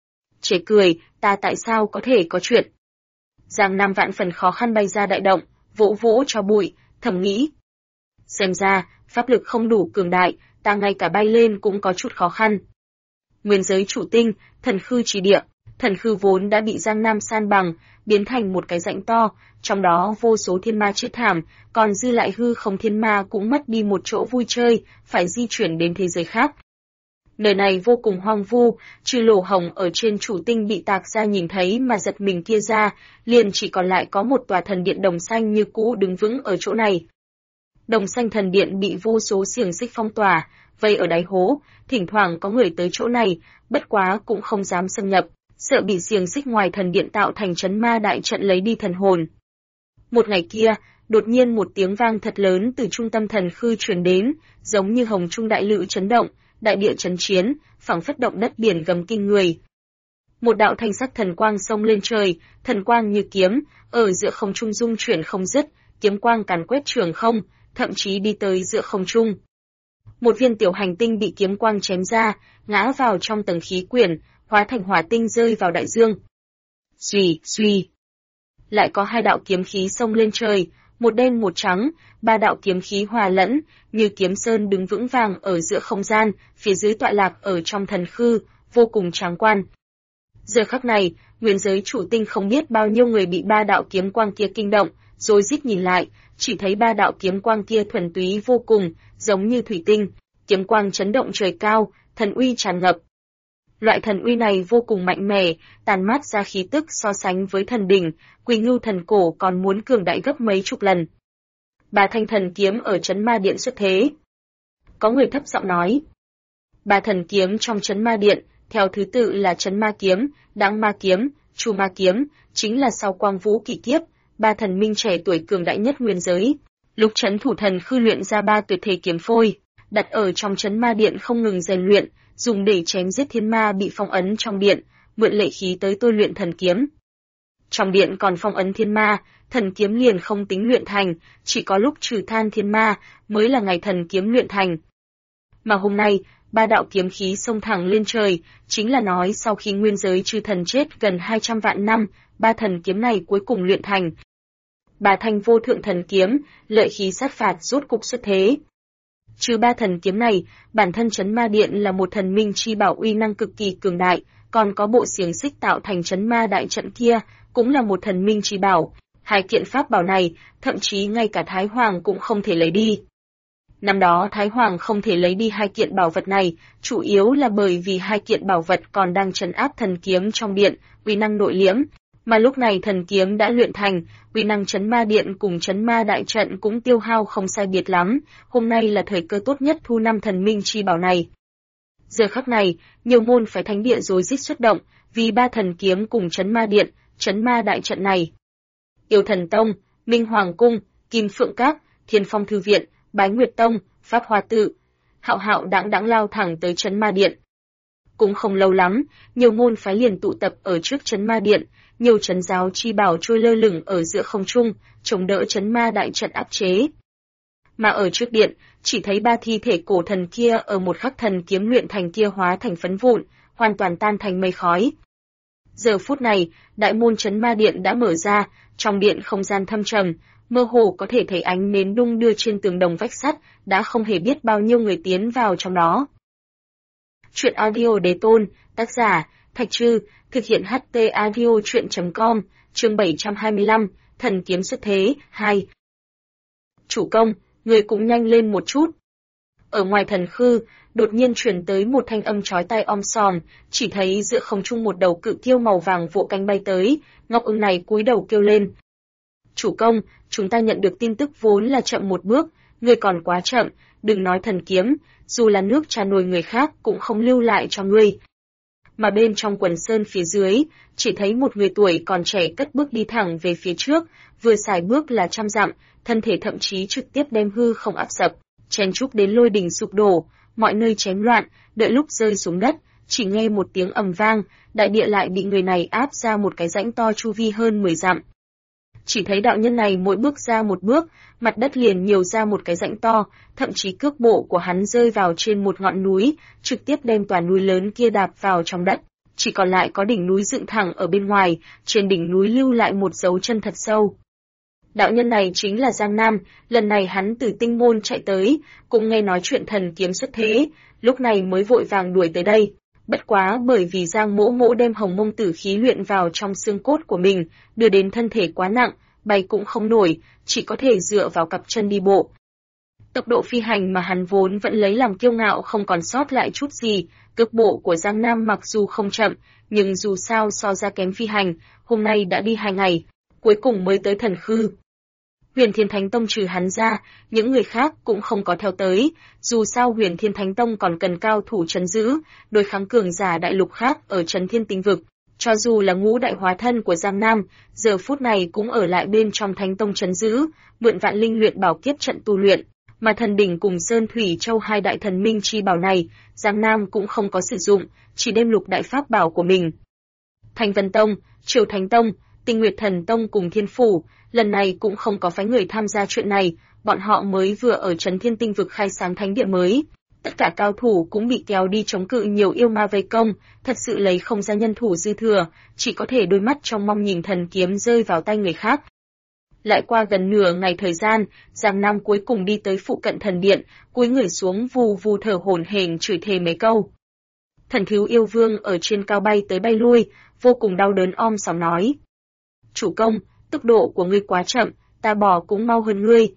Chế cười, ta tại sao có thể có chuyện? Giang Nam vạn phần khó khăn bay ra đại động, vỗ vỗ cho bụi, thầm nghĩ. Xem ra, pháp lực không đủ cường đại, ta ngay cả bay lên cũng có chút khó khăn. Nguyên giới chủ tinh, thần khư trì địa, thần khư vốn đã bị Giang Nam san bằng, biến thành một cái rãnh to, trong đó vô số thiên ma chết thảm, còn dư lại hư không thiên ma cũng mất đi một chỗ vui chơi, phải di chuyển đến thế giới khác. Nơi này vô cùng hoang vu, trừ lỗ hồng ở trên chủ tinh bị tạc ra nhìn thấy mà giật mình kia ra, liền chỉ còn lại có một tòa thần điện đồng xanh như cũ đứng vững ở chỗ này. Đồng xanh thần điện bị vô số xiềng xích phong tỏa, vây ở đáy hố, thỉnh thoảng có người tới chỗ này, bất quá cũng không dám xâm nhập, sợ bị xiềng xích ngoài thần điện tạo thành trấn ma đại trận lấy đi thần hồn. Một ngày kia, đột nhiên một tiếng vang thật lớn từ trung tâm thần khư truyền đến, giống như hồng trung đại lự chấn động, đại địa chấn chiến, phảng phất động đất biển gầm kinh người. Một đạo thanh sắc thần quang xông lên trời, thần quang như kiếm, ở giữa không trung dung chuyển không dứt, kiếm quang càn quét trường không, thậm chí đi tới giữa không trung. Một viên tiểu hành tinh bị kiếm quang chém ra, ngã vào trong tầng khí quyển, hóa thành hỏa tinh rơi vào đại dương. Xuy, xuy. Lại có 2 đạo kiếm khí xông lên trời, một đen một trắng, 3 đạo kiếm khí hòa lẫn, như kiếm sơn đứng vững vàng ở giữa không gian, phía dưới tọa lạc ở trong thần khư, vô cùng tráng quan. Giờ khắc này, nguyên giới chủ tinh không biết bao nhiêu người bị ba đạo kiếm quang kia kinh động, rồi rít nhìn lại, chỉ thấy ba đạo kiếm quang kia thuần túy vô cùng, giống như thủy tinh, kiếm quang chấn động trời cao, thần uy tràn ngập. Loại thần uy này vô cùng mạnh mẽ, tàn mát ra khí tức so sánh với thần đỉnh, Quỳ Ngưu thần cổ còn muốn cường đại gấp mấy chục lần. Ba thanh thần kiếm ở Trấn Ma Điện xuất thế. Có người thấp giọng nói. Ba thần kiếm trong Trấn Ma Điện, theo thứ tự là Trấn Ma kiếm, Đãng Ma kiếm, Chu Ma kiếm, chính là sau Quang Vũ Kỷ Kiếp, ba thần minh trẻ tuổi cường đại nhất nguyên giới. Lúc Trấn Thủ Thần khư luyện ra ba tuyệt thể kiếm phôi, đặt ở trong Trấn Ma Điện không ngừng rèn luyện, dùng để chém giết thiên ma bị phong ấn trong điện, mượn lệ khí tới tôi luyện thần kiếm. Trong điện còn phong ấn thiên ma, thần kiếm liền không tính luyện thành, chỉ có lúc trừ than thiên ma mới là ngày thần kiếm luyện thành. Mà hôm nay, ba đạo kiếm khí xông thẳng lên trời, chính là nói sau khi nguyên giới chư thần chết gần 200 vạn năm, ba thần kiếm này cuối cùng luyện thành. Ba thanh vô thượng thần kiếm, lợi khí sát phạt rốt cục xuất thế. Trừ ba thần kiếm này, bản thân Trấn Ma Điện là một thần minh chi bảo uy năng cực kỳ cường đại, còn có bộ xiềng xích tạo thành Trấn Ma đại trận kia, cũng là một thần minh chi bảo. Hai kiện pháp bảo này, thậm chí ngay cả Thái Hoàng cũng không thể lấy đi. Năm đó Thái Hoàng không thể lấy đi hai kiện bảo vật này, chủ yếu là bởi vì hai kiện bảo vật còn đang trấn áp thần kiếm trong điện, uy năng nội liễm. Mà lúc này thần kiếm đã luyện thành, uy năng Trấn Ma Điện cùng Trấn Ma đại trận cũng tiêu hao không sai biệt lắm, hôm nay là thời cơ tốt nhất thu năm thần minh chi bảo này. Giờ khắc này, nhiều môn phái thánh địa rối rít xuất động, vì ba thần kiếm cùng Trấn Ma Điện, Trấn Ma đại trận này. Yêu Thần Tông, Minh Hoàng Cung, Kim Phượng Các, Thiên Phong Thư Viện, Bái Nguyệt Tông, Pháp Hoa Tự, hạo hạo đãng đãng lao thẳng tới Trấn Ma Điện. Cũng không lâu lắm, nhiều môn phái liền tụ tập ở trước Trấn Ma Điện, nhiều trấn giáo chi bảo trôi lơ lửng ở giữa không trung, chống đỡ Trấn Ma đại trận áp chế. Mà ở trước điện, chỉ thấy ba thi thể cổ thần kia ở một khắc thần kiếm luyện thành kia hóa thành phấn vụn, hoàn toàn tan thành mây khói. Giờ phút này, đại môn Trấn Ma Điện đã mở ra, trong điện không gian thâm trầm, mơ hồ có thể thấy ánh nến đung đưa trên tường đồng vách sắt, đã không hề biết bao nhiêu người tiến vào trong đó. Truyện audio Đế Tôn, tác giả Thạch Trư, thực hiện HT audio truyện.com, chương 725, thần kiếm xuất thế, 2. Chủ công, người cũng nhanh lên một chút. Ở ngoài thần khư, đột nhiên truyền tới một thanh âm chói tai om sòm, chỉ thấy giữa không trung một đầu cự kiêu màu vàng vỗ cánh bay tới, Ngọc Ưng này cúi đầu kêu lên. Chủ công, chúng ta nhận được tin tức vốn là chậm một bước, người còn quá chậm, đừng nói thần kiếm, dù là nước trà nồi người khác cũng không lưu lại cho ngươi. Mà bên trong quần sơn phía dưới, chỉ thấy một người tuổi còn trẻ cất bước đi thẳng về phía trước, vừa xài bước là 100 dặm, thân thể thậm chí trực tiếp đem hư không áp sập, chen chúc đến lôi đình sụp đổ, mọi nơi chém loạn, đợi lúc rơi xuống đất, chỉ nghe một tiếng ầm vang, đại địa lại bị người này áp ra một cái rãnh to chu vi hơn 10 dặm. Chỉ thấy đạo nhân này mỗi bước ra một bước, mặt đất liền nhiều ra một cái rãnh to, thậm chí cước bộ của hắn rơi vào trên một ngọn núi, trực tiếp đem tòa núi lớn kia đạp vào trong đất. Chỉ còn lại có đỉnh núi dựng thẳng ở bên ngoài, trên đỉnh núi lưu lại một dấu chân thật sâu. Đạo nhân này chính là Giang Nam, lần này hắn từ Tinh Môn chạy tới, cũng nghe nói chuyện thần kiếm xuất thế, lúc này mới vội vàng đuổi tới đây. Bất quá bởi vì Giang Mỗ Mỗ đem hồng mông tử khí luyện vào trong xương cốt của mình, đưa đến thân thể quá nặng, bay cũng không nổi, chỉ có thể dựa vào cặp chân đi bộ. Tốc độ phi hành mà hắn vốn vẫn lấy làm kiêu ngạo không còn sót lại chút gì, cước bộ của Giang Nam mặc dù không chậm, nhưng dù sao so ra kém phi hành, hôm nay đã đi 2 ngày, cuối cùng mới tới thần khư. Huyền Thiên Thánh Tông trừ hắn ra, những người khác cũng không có theo tới, dù sao Huyền Thiên Thánh Tông còn cần cao thủ trấn giữ, đối kháng cường giả đại lục khác ở Trấn Thiên Tinh Vực. Cho dù là ngũ đại hóa thân của Giang Nam, giờ phút này cũng ở lại bên trong Thánh Tông trấn giữ, mượn vạn linh luyện bảo kiếp trận tu luyện, mà thần đỉnh cùng Sơn Thủy Châu hai đại thần minh chi bảo này, Giang Nam cũng không có sử dụng, chỉ đem lục đại pháp bảo của mình. Thanh Vân Tông, Triều Thánh Tông, Tinh Nguyệt Thần Tông cùng Thiên Phủ, lần này cũng không có phái người tham gia chuyện này, bọn họ mới vừa ở Trấn Thiên Tinh Vực khai sáng thánh địa mới. Tất cả cao thủ cũng bị kéo đi chống cự nhiều yêu ma vây công, thật sự lấy không ra nhân thủ dư thừa, chỉ có thể đôi mắt trong mong nhìn thần kiếm rơi vào tay người khác. Lại qua gần nửa ngày thời gian, Giang Nam cuối cùng đi tới phụ cận thần điện, cúi người xuống vù vù thở hổn hển chửi thề mấy câu. Thần thiếu yêu vương ở trên cao bay tới bay lui, vô cùng đau đớn om sòm nói. Chủ công, tốc độ của ngươi quá chậm, ta bỏ cũng mau hơn ngươi,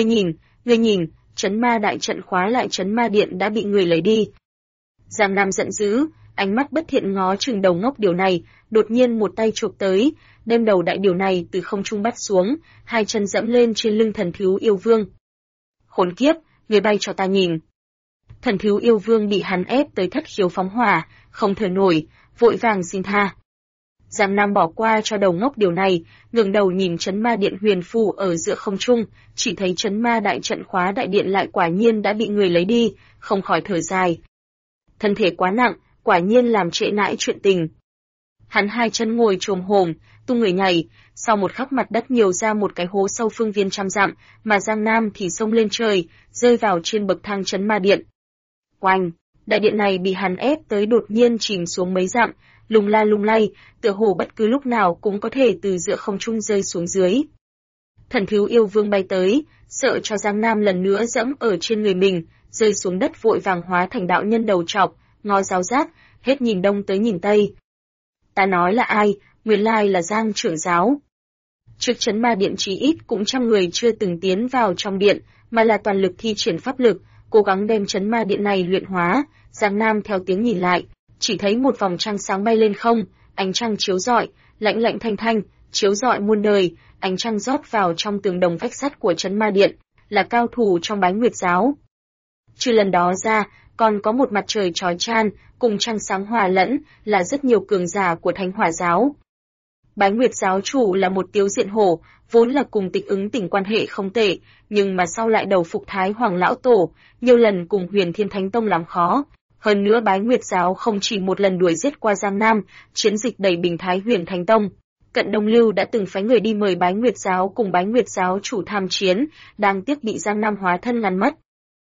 ngươi nhìn, trấn ma đại trận khóa lại trấn ma điện đã bị người lấy đi. Giang Nam giận dữ, ánh mắt bất thiện ngó chừng đầu ngốc điều này, đột nhiên một tay chụp tới, đem đầu đại điều này từ không trung bắt xuống, hai chân dẫm lên trên lưng thần thiếu yêu vương. Khốn kiếp, người bay cho ta nhìn. Thần thiếu yêu vương bị hắn ép tới thất khiếu phóng hỏa, không thở nổi, vội vàng xin tha. Giang Nam bỏ qua cho đầu ngốc điều này, ngẩng đầu nhìn trấn ma điện huyền phù ở giữa không trung, chỉ thấy trấn ma đại trận khóa đại điện lại quả nhiên đã bị người lấy đi, không khỏi thở dài. Thân thể quá nặng, quả nhiên làm trễ nãi chuyện tình. Hắn hai chân ngồi chồm hổm, tung người nhảy, sau một khắc mặt đất nhiều ra một cái hố sâu phương viên trăm dặm, mà Giang Nam thì xông lên trời, rơi vào trên bậc thang trấn ma điện. Oanh, đại điện này bị hắn ép tới đột nhiên chìm xuống mấy dặm, lung lay, tựa hồ bất cứ lúc nào cũng có thể từ giữa không trung rơi xuống dưới. Thần thiếu yêu vương bay tới, sợ cho Giang Nam lần nữa dẫm ở trên người mình, rơi xuống đất vội vàng hóa thành đạo nhân đầu trọc, ngó giáo giác, hết nhìn đông tới nhìn tây. Ta nói là ai, nguyên lai là Giang trưởng giáo. Trước trấn ma điện chí ít cũng trăm người chưa từng tiến vào trong điện, mà là toàn lực thi triển pháp lực, cố gắng đem trấn ma điện này luyện hóa. Giang Nam theo tiếng nhìn lại, chỉ thấy một vòng trăng sáng bay lên không, ánh trăng chiếu rọi, lạnh thanh, chiếu rọi muôn đời, ánh trăng rót vào trong tường đồng vách sắt của trấn ma điện, là cao thủ trong Bái Nguyệt giáo. Trừ lần đó ra, còn có một mặt trời chói chan, cùng trăng sáng hòa lẫn, là rất nhiều cường giả của Thánh Hỏa giáo. Bái Nguyệt giáo chủ là một Tiếu Diện Hổ, vốn là cùng Tịch Ứng Tỉnh quan hệ không tệ, nhưng mà sau lại đầu phục Thái Hoàng lão tổ, nhiều lần cùng Huyền Thiên Thánh Tông làm khó. Hơn nữa Bái Nguyệt giáo không chỉ một lần đuổi giết qua Giang Nam, chiến dịch đẩy bình Thái Huyền Thánh Tông. Cận Đông Lưu đã từng phái người đi mời Bái Nguyệt giáo cùng Bái Nguyệt giáo chủ tham chiến, đang tiếc bị Giang Nam hóa thân ngăn mất.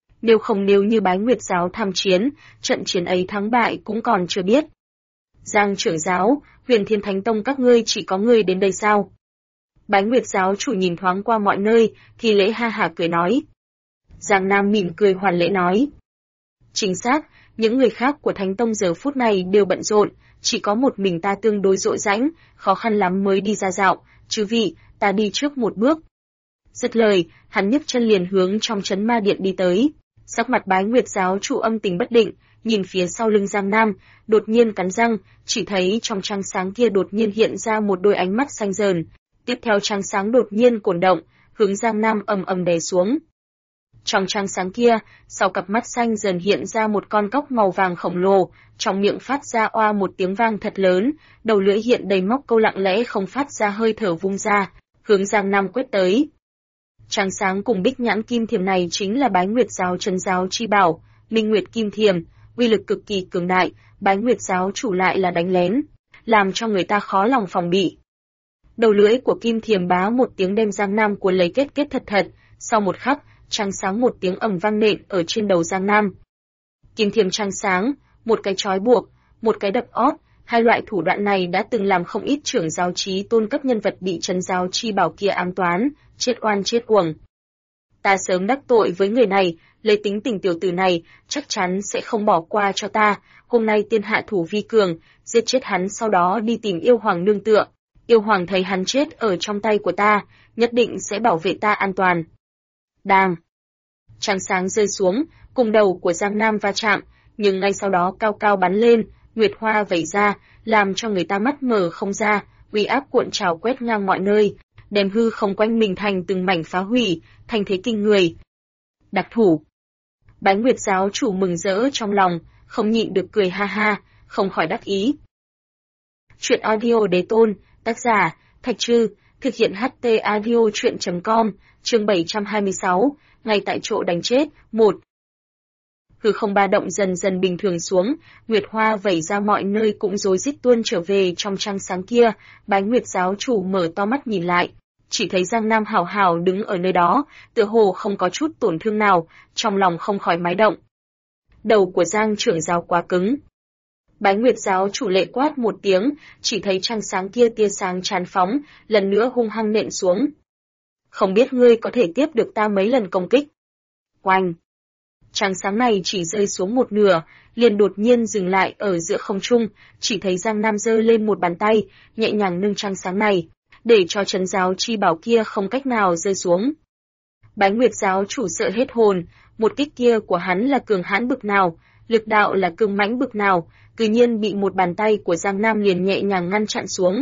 Nếu như Bái Nguyệt giáo tham chiến, trận chiến ấy thắng bại cũng còn chưa biết. Giang trưởng giáo, Huyền Thiên Thánh Tông các ngươi chỉ có ngươi đến đây sao? Bái Nguyệt giáo chủ nhìn thoáng qua mọi nơi, thì lễ ha hả cười nói. Giang Nam mỉm cười hoàn lễ nói. Chính xác, những người khác của Thánh Tông giờ phút này đều bận rộn, chỉ có một mình ta tương đối rỗi rãnh, khó khăn lắm mới đi ra dạo, chư vị, ta đi trước một bước. Dứt lời, hắn nhấc chân liền hướng trong trấn ma điện đi tới. Sắc mặt Bái Nguyệt giáo chủ âm tình bất định, nhìn phía sau lưng Giang Nam, đột nhiên cắn răng, chỉ thấy trong trăng sáng kia đột nhiên hiện ra một đôi ánh mắt xanh rờn. Tiếp theo trăng sáng đột nhiên cuồn động, hướng Giang Nam ầm đè xuống. Trong trăng sáng kia, sau cặp mắt xanh dần hiện ra một con cóc màu vàng khổng lồ, trong miệng phát ra oa một tiếng vang thật lớn, đầu lưỡi hiện đầy móc câu lặng lẽ không phát ra hơi thở vung ra, hướng Giang Nam quét tới. Trăng sáng cùng bích nhãn kim thiềm này chính là Bái Nguyệt giáo trấn giáo chi bảo, Minh Nguyệt kim thiềm, uy lực cực kỳ cường đại, Bái Nguyệt giáo chủ lại là đánh lén, làm cho người ta khó lòng phòng bị. Đầu lưỡi của kim thiềm bá một tiếng đem Giang Nam cuốn lấy kết thật, sau một khắc, trăng sáng một tiếng ầm vang nện ở trên đầu Giang Nam. Kim thiềm trăng sáng, một cái trói buộc, một cái đập ót, hai loại thủ đoạn này đã từng làm không ít trưởng giáo chí tôn cấp nhân vật bị trấn giáo chi bảo kia ám toán, chết oan chết uổng. Ta sớm đắc tội với người này, lấy tính tình tiểu tử này, chắc chắn sẽ không bỏ qua cho ta, hôm nay tiên hạ thủ vi cường, giết chết hắn sau đó đi tìm yêu hoàng nương tựa. Yêu hoàng thấy hắn chết ở trong tay của ta, nhất định sẽ bảo vệ ta an toàn. Đang. Trăng sáng rơi xuống, cùng đầu của Giang Nam va chạm, nhưng ngay sau đó cao cao bắn lên, nguyệt hoa vẩy ra, làm cho người ta mắt mở không ra, uy áp cuộn trào quét ngang mọi nơi, đem hư không quanh mình thành từng mảnh phá hủy, thành thế kinh người. Đặc thủ. Bái Nguyệt giáo chủ mừng rỡ trong lòng, không nhịn được cười ha ha, không khỏi đắc ý. Chuyện audio đế tôn, tác giả, Thạch Trư, thực hiện HT audio chuyện.com, chương 726, ngay tại chỗ đánh chết, 1. Hư không ba động dần dần bình thường xuống, nguyệt hoa vẩy ra mọi nơi cũng rối rít tuôn trở về trong trăng sáng kia, Bái Nguyệt giáo chủ mở to mắt nhìn lại, chỉ thấy Giang Nam hảo hảo đứng ở nơi đó, tựa hồ không có chút tổn thương nào, trong lòng không khỏi mái động. Đầu của Giang trưởng giáo quá cứng. Bái Nguyệt giáo chủ lệ quát một tiếng, chỉ thấy trăng sáng kia tia sáng tràn phóng, lần nữa hung hăng nện xuống. Không biết ngươi có thể tiếp được ta mấy lần công kích. Oanh! Trăng sáng này chỉ rơi xuống một nửa, liền đột nhiên dừng lại ở giữa không trung, chỉ thấy Giang Nam giơ lên một bàn tay, nhẹ nhàng nâng trăng sáng này, để cho trấn giáo chi bảo kia không cách nào rơi xuống. Bái Nguyệt giáo chủ sợ hết hồn, một kích kia của hắn là cường hãn bực nào, lực đạo là cường mãnh bực nào, tự nhiên bị một bàn tay của Giang Nam liền nhẹ nhàng ngăn chặn xuống.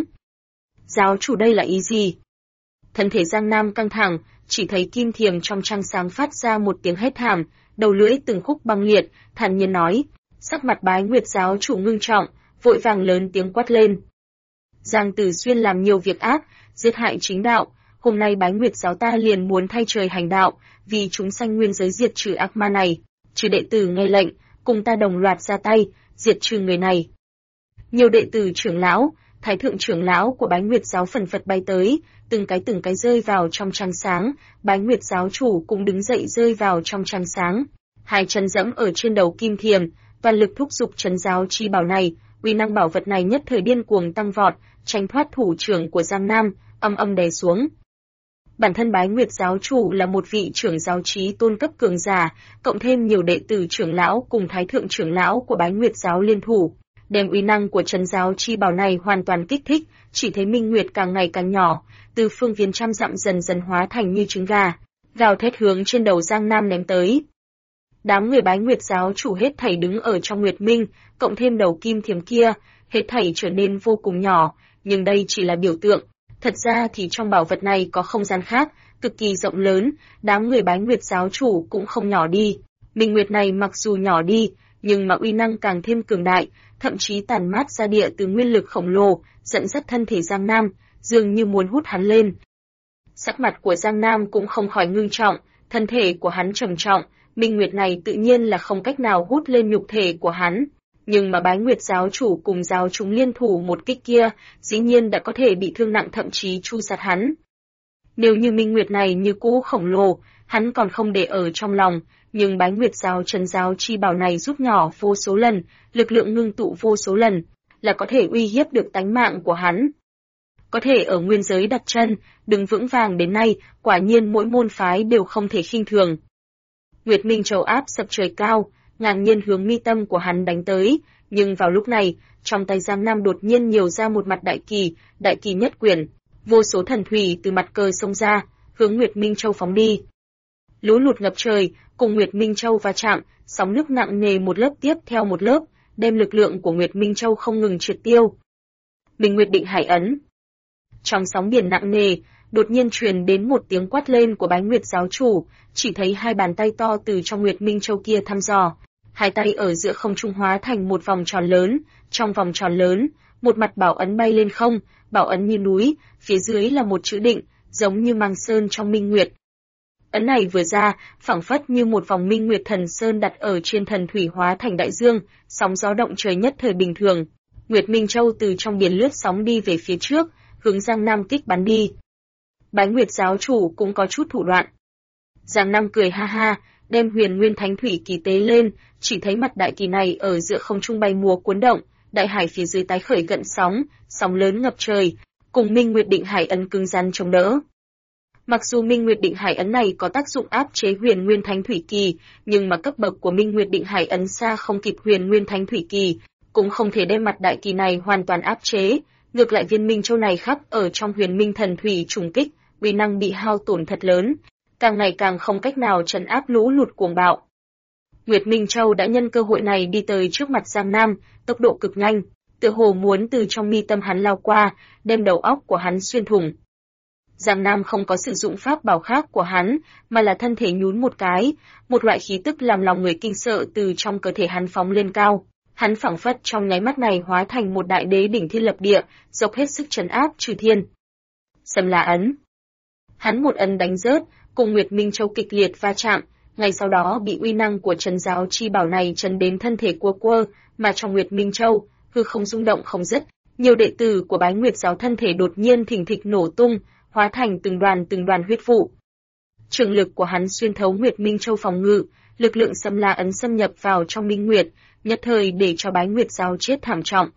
Giáo chủ đây là ý gì? Thân thể Giang Nam căng thẳng, chỉ thấy kim thiềm trong trăng sáng phát ra một tiếng hét thảm, đầu lưỡi từng khúc băng liệt, thản nhiên nói. Sắc mặt Bái Nguyệt giáo chủ ngưng trọng, vội vàng lớn tiếng quát lên. Giang Tử Xuyên làm nhiều việc ác, giết hại chính đạo, hôm nay Bái Nguyệt giáo ta liền muốn thay trời hành đạo, vì chúng sanh nguyên giới diệt trừ ác ma này. Trừ đệ tử nghe lệnh, cùng ta đồng loạt ra tay, diệt trừ người này. Nhiều đệ tử trưởng lão, thái thượng trưởng lão của Bái Nguyệt giáo phần phật bay tới, từng cái rơi vào trong trăng sáng, Bái Nguyệt giáo chủ cũng đứng dậy rơi vào trong trăng sáng. Hai chân dẫm ở trên đầu kim thiềm, toàn lực thúc giục trấn giáo chi bảo này, uy năng bảo vật này nhất thời điên cuồng tăng vọt, tránh thoát thủ trưởng của Giang Nam, âm âm đè xuống. Bản thân Bái Nguyệt giáo chủ là một vị trưởng giáo trí tôn cấp cường giả, cộng thêm nhiều đệ tử trưởng lão cùng thái thượng trưởng lão của Bái Nguyệt giáo liên thủ, đem uy năng của trấn giáo chi bảo này hoàn toàn kích thích, chỉ thấy minh nguyệt càng ngày càng nhỏ, từ phương viên trăm dặm dần dần hóa thành như trứng gà, gào thét hướng trên đầu Giang Nam ném tới. Đám người Bái Nguyệt giáo chủ hết thảy đứng ở trong Nguyệt Minh, cộng thêm đầu kim thiềm kia, hết thảy trở nên vô cùng nhỏ, nhưng đây chỉ là biểu tượng. Thật ra thì trong bảo vật này có không gian khác, cực kỳ rộng lớn, đám người Bái Nguyệt giáo chủ cũng không nhỏ đi. Minh Nguyệt này mặc dù nhỏ đi, nhưng mà uy năng càng thêm cường đại, thậm chí tản mát ra địa từ nguyên lực khổng lồ, dẫn dắt thân thể Giang Nam, dường như muốn hút hắn lên. Sắc mặt của Giang Nam cũng không khỏi ngưng trọng, thân thể của hắn trầm trọng, Minh Nguyệt này tự nhiên là không cách nào hút lên nhục thể của hắn. Nhưng mà Bái Nguyệt giáo chủ cùng giáo chúng liên thủ một kích kia, dĩ nhiên đã có thể bị thương nặng thậm chí tru sát hắn. Nếu như Minh Nguyệt này như cũ khổng lồ, hắn còn không để ở trong lòng, nhưng Bái Nguyệt giáo trấn giáo chi bảo này rút nhỏ vô số lần, lực lượng ngưng tụ vô số lần, là có thể uy hiếp được tánh mạng của hắn. Có thể ở nguyên giới đặt chân, đứng vững vàng đến nay, quả nhiên mỗi môn phái đều không thể khinh thường. Nguyệt Minh Châu áp sập trời cao, ngang nhiên hướng mi tâm của hắn đánh tới, nhưng vào lúc này, trong tay Giang Nam đột nhiên nhiều ra một mặt đại kỳ nhất quyển, vô số thần thủy từ mặt cờ xông ra, hướng Nguyệt Minh Châu phóng đi. Lũ lụt ngập trời, cùng Nguyệt Minh Châu va chạm, sóng nước nặng nề một lớp tiếp theo một lớp, đem lực lượng của Nguyệt Minh Châu không ngừng triệt tiêu. Bình Nguyệt Định Hải ấn. Trong sóng biển nặng nề, đột nhiên truyền đến một tiếng quát lên của Bái Nguyệt giáo chủ, chỉ thấy hai bàn tay to từ trong Nguyệt Minh Châu kia thăm dò, hai tay ở giữa không trung hóa thành một vòng tròn lớn, trong vòng tròn lớn, một mặt bảo ấn bay lên không, bảo ấn như núi, phía dưới là một chữ định, giống như màng sơn trong minh nguyệt. Ấn này vừa ra, phảng phất như một vòng minh nguyệt thần sơn đặt ở trên thần thủy hóa thành đại dương, sóng gió động trời nhất thời bình thường. Nguyệt Minh Châu từ trong biển lướt sóng đi về phía trước, hướng Giang Nam kích bắn đi. Bái Nguyệt giáo chủ cũng có chút thủ đoạn. Giang Nam cười ha ha, đem Huyền Nguyên Thánh Thủy kỳ tế lên, chỉ thấy mặt đại kỳ này ở giữa không trung bay múa cuốn động, đại hải phía dưới tái khởi gợn sóng, sóng lớn ngập trời, cùng Minh Nguyệt Định Hải ấn cứng rắn chống đỡ. Mặc dù Minh Nguyệt Định Hải ấn này có tác dụng áp chế Huyền Nguyên Thánh Thủy kỳ, nhưng mà cấp bậc của Minh Nguyệt Định Hải ấn xa không kịp Huyền Nguyên Thánh Thủy kỳ, cũng không thể đem mặt đại kỳ này hoàn toàn áp chế, ngược lại viên Minh Châu này khắp ở trong Huyền Minh Thần Thủy trùng kích, uy năng bị hao tổn thật lớn, càng ngày càng không cách nào trấn áp lũ lụt cuồng bạo. Nguyệt Minh Châu đã nhân cơ hội này đi tới trước mặt Giang Nam, tốc độ cực nhanh, tựa hồ muốn từ trong mi tâm hắn lao qua, đem đầu óc của hắn xuyên thủng. Giang Nam không có sử dụng pháp bảo khác của hắn, mà là thân thể nhún một cái, một loại khí tức làm lòng người kinh sợ từ trong cơ thể hắn phóng lên cao. Hắn phảng phất trong nháy mắt này hóa thành một đại đế đỉnh thiên lập địa, dốc hết sức trấn áp trừ thiên. Sầm La ấn. Hắn một ấn đánh rớt, cùng Nguyệt Minh Châu kịch liệt va chạm, ngay sau đó bị uy năng của trấn giáo chi bảo này chấn đến thân thể quơ, mà trong Nguyệt Minh Châu, hư không rung động không dứt, nhiều đệ tử của Bái Nguyệt giáo thân thể đột nhiên thình thịch nổ tung, hóa thành từng đoàn huyết vụ. Trường lực của hắn xuyên thấu Nguyệt Minh Châu phòng ngự, lực lượng Sầm La ấn xâm nhập vào trong Minh Nguyệt, nhất thời để cho Bái Nguyệt giáo chết thảm trọng.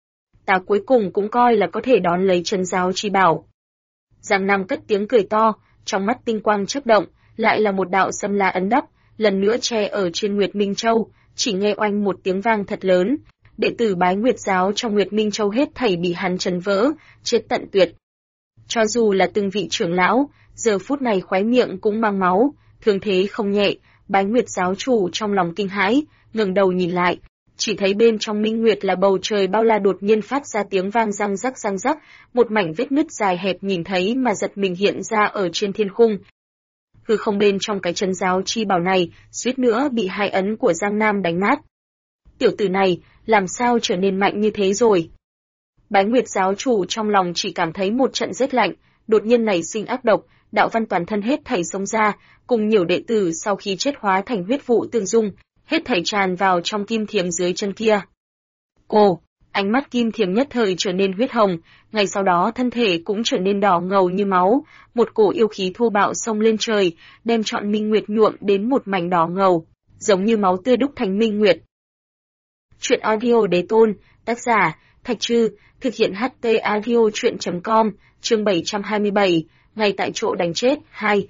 Ta cuối cùng cũng coi là có thể đón lấy trấn giáo chi bảo. Giang Nam cất tiếng cười to, trong mắt tinh quang chớp động, lại là một đạo Sầm La ấn đắp, lần nữa che ở trên Nguyệt Minh Châu, chỉ nghe oanh một tiếng vang thật lớn, đệ tử Bái Nguyệt giáo trong Nguyệt Minh Châu hết thảy bị hắn chấn vỡ, chết tận tuyệt. Cho dù là từng vị trưởng lão, giờ phút này khóe miệng cũng mang máu, thương thế không nhẹ, Bái Nguyệt giáo chủ trong lòng kinh hãi, ngẩng đầu nhìn lại, chỉ thấy bên trong Minh Nguyệt là bầu trời bao la đột nhiên phát ra tiếng vang răng rắc, một mảnh vết nứt dài hẹp nhìn thấy mà giật mình hiện ra ở trên thiên khung. Hư không bên trong cái chân giáo chi bảo này, suýt nữa bị hai ấn của Giang Nam đánh nát. Tiểu tử này, làm sao trở nên mạnh như thế rồi? Bái Nguyệt giáo chủ trong lòng chỉ cảm thấy một trận rét lạnh, đột nhiên nảy sinh ác độc, đạo văn toàn thân hết thảy xông ra, cùng nhiều đệ tử sau khi chết hóa thành huyết vụ tương dung, hết thảy tràn vào trong kim thiềm dưới chân kia. Cô, ánh mắt kim thiềm nhất thời trở nên huyết hồng, ngay sau đó thân thể cũng trở nên đỏ ngầu như máu, một cổ yêu khí thô bạo xông lên trời, đem trọn Minh Nguyệt nhuộm đến một mảnh đỏ ngầu, giống như máu tươi đúc thành Minh Nguyệt. Chuyện audio Đế Tôn, tác giả, Thạch Trư, thực hiện HT audio chuyện.com, chương 727, ngay tại chỗ đánh chết, 2.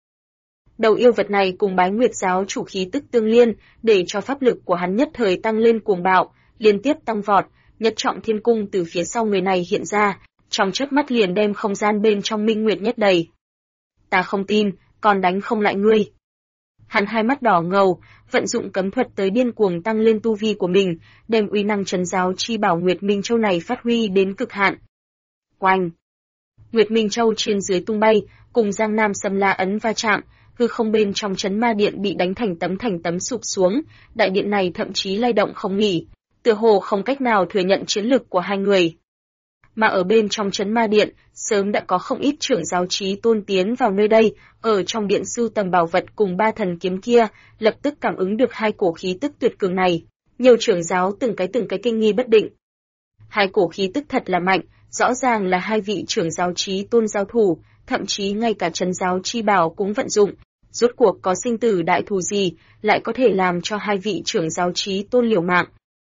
Đầu yêu vật này cùng Bái Nguyệt giáo chủ khí tức tương liên, để cho pháp lực của hắn nhất thời tăng lên cuồng bạo, liên tiếp tăng vọt, nhất trọng thiên cung từ phía sau người này hiện ra, trong chớp mắt liền đem không gian bên trong Minh Nguyệt nhét đầy. Ta không tin, còn đánh không lại ngươi. Hắn hai mắt đỏ ngầu, vận dụng cấm thuật tới điên cuồng tăng lên tu vi của mình, đem uy năng trấn giáo chi bảo Nguyệt Minh Châu này phát huy đến cực hạn. Oanh! Nguyệt Minh Châu trên dưới tung bay, cùng Giang Nam Sâm La ấn va chạm, hư không bên trong trấn ma điện bị đánh thành tấm sụp xuống, đại điện này thậm chí lay động không nghỉ, tựa hồ không cách nào thừa nhận chiến lực của hai người. Mà ở bên trong trấn ma điện, sớm đã có không ít trưởng giáo chí tôn tiến vào nơi đây, ở trong điện sưu tầm bảo vật cùng ba thần kiếm kia, lập tức cảm ứng được hai cổ khí tức tuyệt cường này. Nhiều trưởng giáo từng cái kinh nghi bất định. Hai cổ khí tức thật là mạnh, rõ ràng là hai vị trưởng giáo chí tôn giao thủ, thậm chí ngay cả trấn giáo chi bảo cũng vận dụng. Rốt cuộc có sinh tử đại thù gì, lại có thể làm cho hai vị trưởng giáo chí tôn liều mạng.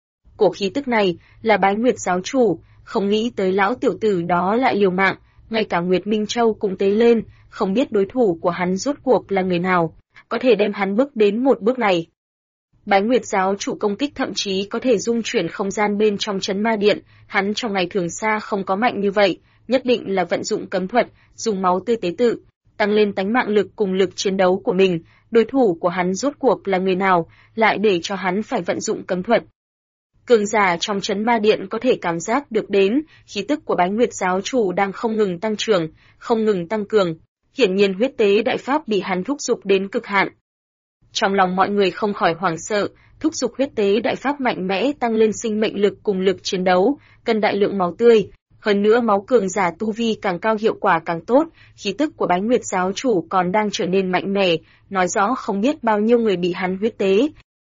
Cổ khí tức này là Bái Nguyệt giáo chủ, không nghĩ tới lão tiểu tử đó lại liều mạng, ngay cả Nguyệt Minh Châu cũng tế lên, không biết đối thủ của hắn rốt cuộc là người nào, có thể đem hắn bước đến một bước này. Bái Nguyệt giáo chủ công kích thậm chí có thể dung chuyển không gian bên trong trấn ma điện, hắn trong ngày thường xa không có mạnh như vậy, nhất định là vận dụng cấm thuật, dùng máu tươi tế tự, tăng lên tánh mạng lực cùng lực chiến đấu của mình, đối thủ của hắn rốt cuộc là người nào, lại để cho hắn phải vận dụng cấm thuật. Cường giả trong trấn ma điện có thể cảm giác được đến, khí tức của Bái Nguyệt giáo chủ đang không ngừng tăng trưởng, không ngừng tăng cường, hiển nhiên huyết tế đại pháp bị hắn thúc giục đến cực hạn. Trong lòng mọi người không khỏi hoảng sợ, thúc giục huyết tế đại pháp mạnh mẽ tăng lên sinh mệnh lực cùng lực chiến đấu, cần đại lượng máu tươi, hơn nữa máu cường giả tu vi càng cao hiệu quả càng tốt, khí tức của Bái Nguyệt giáo chủ còn đang trở nên mạnh mẽ, nói rõ không biết bao nhiêu người bị hắn huyết tế.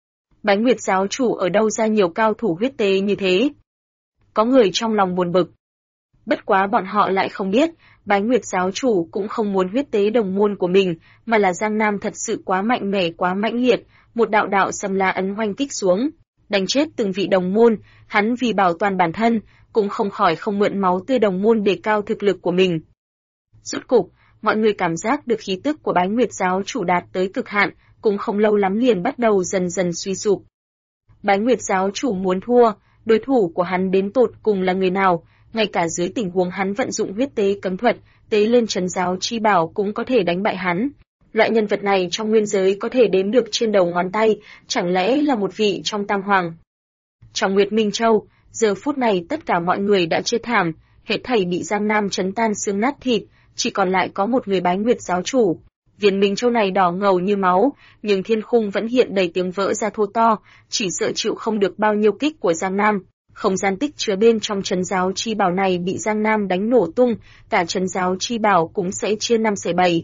Bái Nguyệt giáo chủ ở đâu ra nhiều cao thủ huyết tế như thế? Có người trong lòng buồn bực. Bất quá bọn họ lại không biết, Bái Nguyệt giáo chủ cũng không muốn huyết tế đồng môn của mình, mà là Giang Nam thật sự quá mạnh mẽ quá mãnh liệt, một đạo đạo Sâm La ấn oanh kích xuống, đánh chết từng vị đồng môn, hắn vì bảo toàn bản thân, cũng không khỏi không mượn máu tươi đồng môn để cao thực lực của mình. Rốt cục, mọi người cảm giác được khí tức của Bái Nguyệt giáo chủ đạt tới cực hạn, cũng không lâu lắm liền bắt đầu dần dần suy sụp. Bái Nguyệt giáo chủ muốn thua, đối thủ của hắn đến tột cùng là người nào, ngay cả dưới tình huống hắn vận dụng huyết tế cấm thuật, tế lên trấn giáo chi bảo cũng có thể đánh bại hắn. Loại nhân vật này trong nguyên giới có thể đếm được trên đầu ngón tay, chẳng lẽ là một vị trong tam hoàng. Trong Nguyệt Minh Châu, giờ phút này tất cả mọi người đã chết thảm, hết thảy bị Giang Nam chấn tan xương nát thịt, chỉ còn lại có một người Bái Nguyệt giáo chủ. Viên Minh Châu này đỏ ngầu như máu, nhưng thiên khung vẫn hiện đầy tiếng vỡ ra thô to, chỉ sợ chịu không được bao nhiêu kích của Giang Nam. Không gian tích chứa bên trong trấn giáo chi bảo này bị Giang Nam đánh nổ tung, cả trấn giáo chi bảo cũng sẽ chia 5 xẻ 7.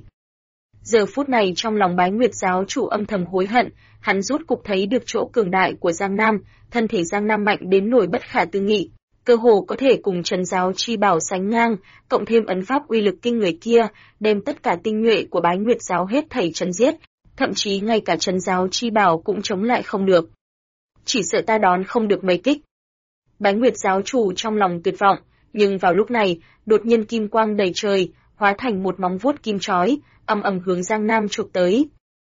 Giờ phút này trong lòng Bái Nguyệt giáo chủ âm thầm hối hận, hắn rốt cục thấy được chỗ cường đại của Giang Nam, thân thể Giang Nam mạnh đến nỗi bất khả tư nghị, cơ hồ có thể cùng trấn giáo chi bảo sánh ngang, cộng thêm ấn pháp uy lực kinh người kia, đem tất cả tinh nhuệ của Bái Nguyệt giáo hết thảy chấn giết, thậm chí ngay cả trấn giáo chi bảo cũng chống lại không được. Chỉ sợ ta đón không được mấy kích. Bái Nguyệt giáo chủ trong lòng tuyệt vọng, nhưng vào lúc này, đột nhiên kim quang đầy trời, hóa thành một móng vuốt kim chói, ầm ầm hướng Giang Nam chụp tới.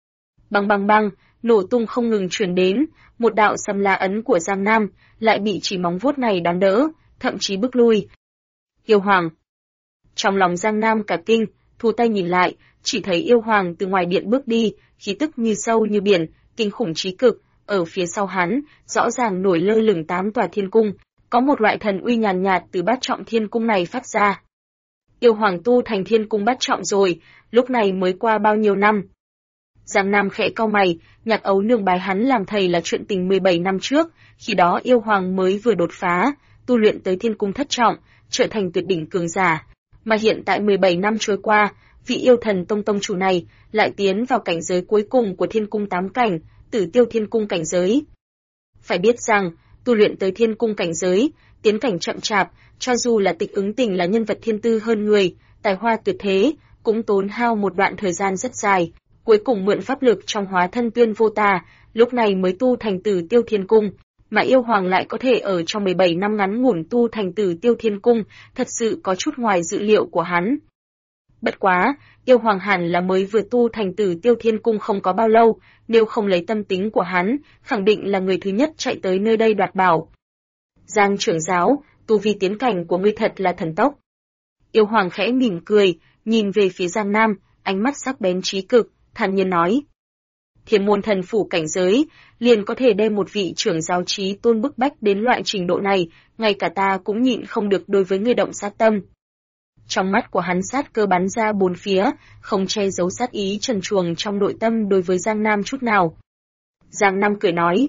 Bang bang bang, nổ tung không ngừng truyền đến, một đạo Sâm La ấn của Giang Nam lại bị chỉ móng vuốt này đón đỡ, thậm chí bước lui. Yêu Hoàng. Trong lòng Giang Nam cả kinh, thu tay nhìn lại, chỉ thấy Yêu Hoàng từ ngoài điện bước đi, khí tức như sâu như biển, kinh khủng chí cực, ở phía sau hắn, rõ ràng nổi lơ lửng 8 tòa thiên cung, có một loại thần uy nhàn nhạt từ bát trọng thiên cung này phát ra. Yêu Hoàng tu thành thiên cung bát trọng rồi, lúc này mới qua bao nhiêu năm. Giang Nam khẽ cau mày, Nhạc Ấu Nương bái hắn làm thầy là chuyện tình 17 năm trước, khi đó Yêu Hoàng mới vừa đột phá, tu luyện tới thiên cung thất trọng, trở thành tuyệt đỉnh cường giả. Mà hiện tại 17 năm trôi qua, vị yêu thần tông chủ này lại tiến vào cảnh giới cuối cùng của thiên cung 8 cảnh, Tử Tiêu thiên cung cảnh giới. Phải biết rằng, tu luyện tới thiên cung cảnh giới, tiến cảnh chậm chạp, cho dù là Tịch Ứng Tình là nhân vật thiên tư hơn người, tài hoa tuyệt thế, cũng tốn hao một đoạn thời gian rất dài, cuối cùng mượn pháp lực trong hóa thân Tuyên Vô Tà, lúc này mới tu thành Tử Tiêu thiên cung, mà Yêu Hoàng lại có thể ở trong 17 năm ngắn ngủn tu thành Tử Tiêu thiên cung, thật sự có chút ngoài dự liệu của hắn. Bất quá, Yêu Hoàng hẳn là mới vừa tu thành Tử Tiêu thiên cung không có bao lâu, nếu không lấy tâm tính của hắn, khẳng định là người thứ nhất chạy tới nơi đây đoạt bảo. Giang trưởng giáo, tu vi tiến cảnh của ngươi thật là thần tốc. Yêu Hoàng khẽ mỉm cười, nhìn về phía Giang Nam, ánh mắt sắc bén chí cực, thản nhiên nói. Thiên môn thần phủ cảnh giới, liền có thể đem một vị trưởng giáo chí tôn bức bách đến loại trình độ này, ngay cả ta cũng nhịn không được đối với ngươi động sát tâm. Trong mắt của hắn sát cơ bắn ra bốn phía, không che giấu sát ý trần truồng trong nội tâm đối với Giang Nam chút nào. Giang Nam cười nói.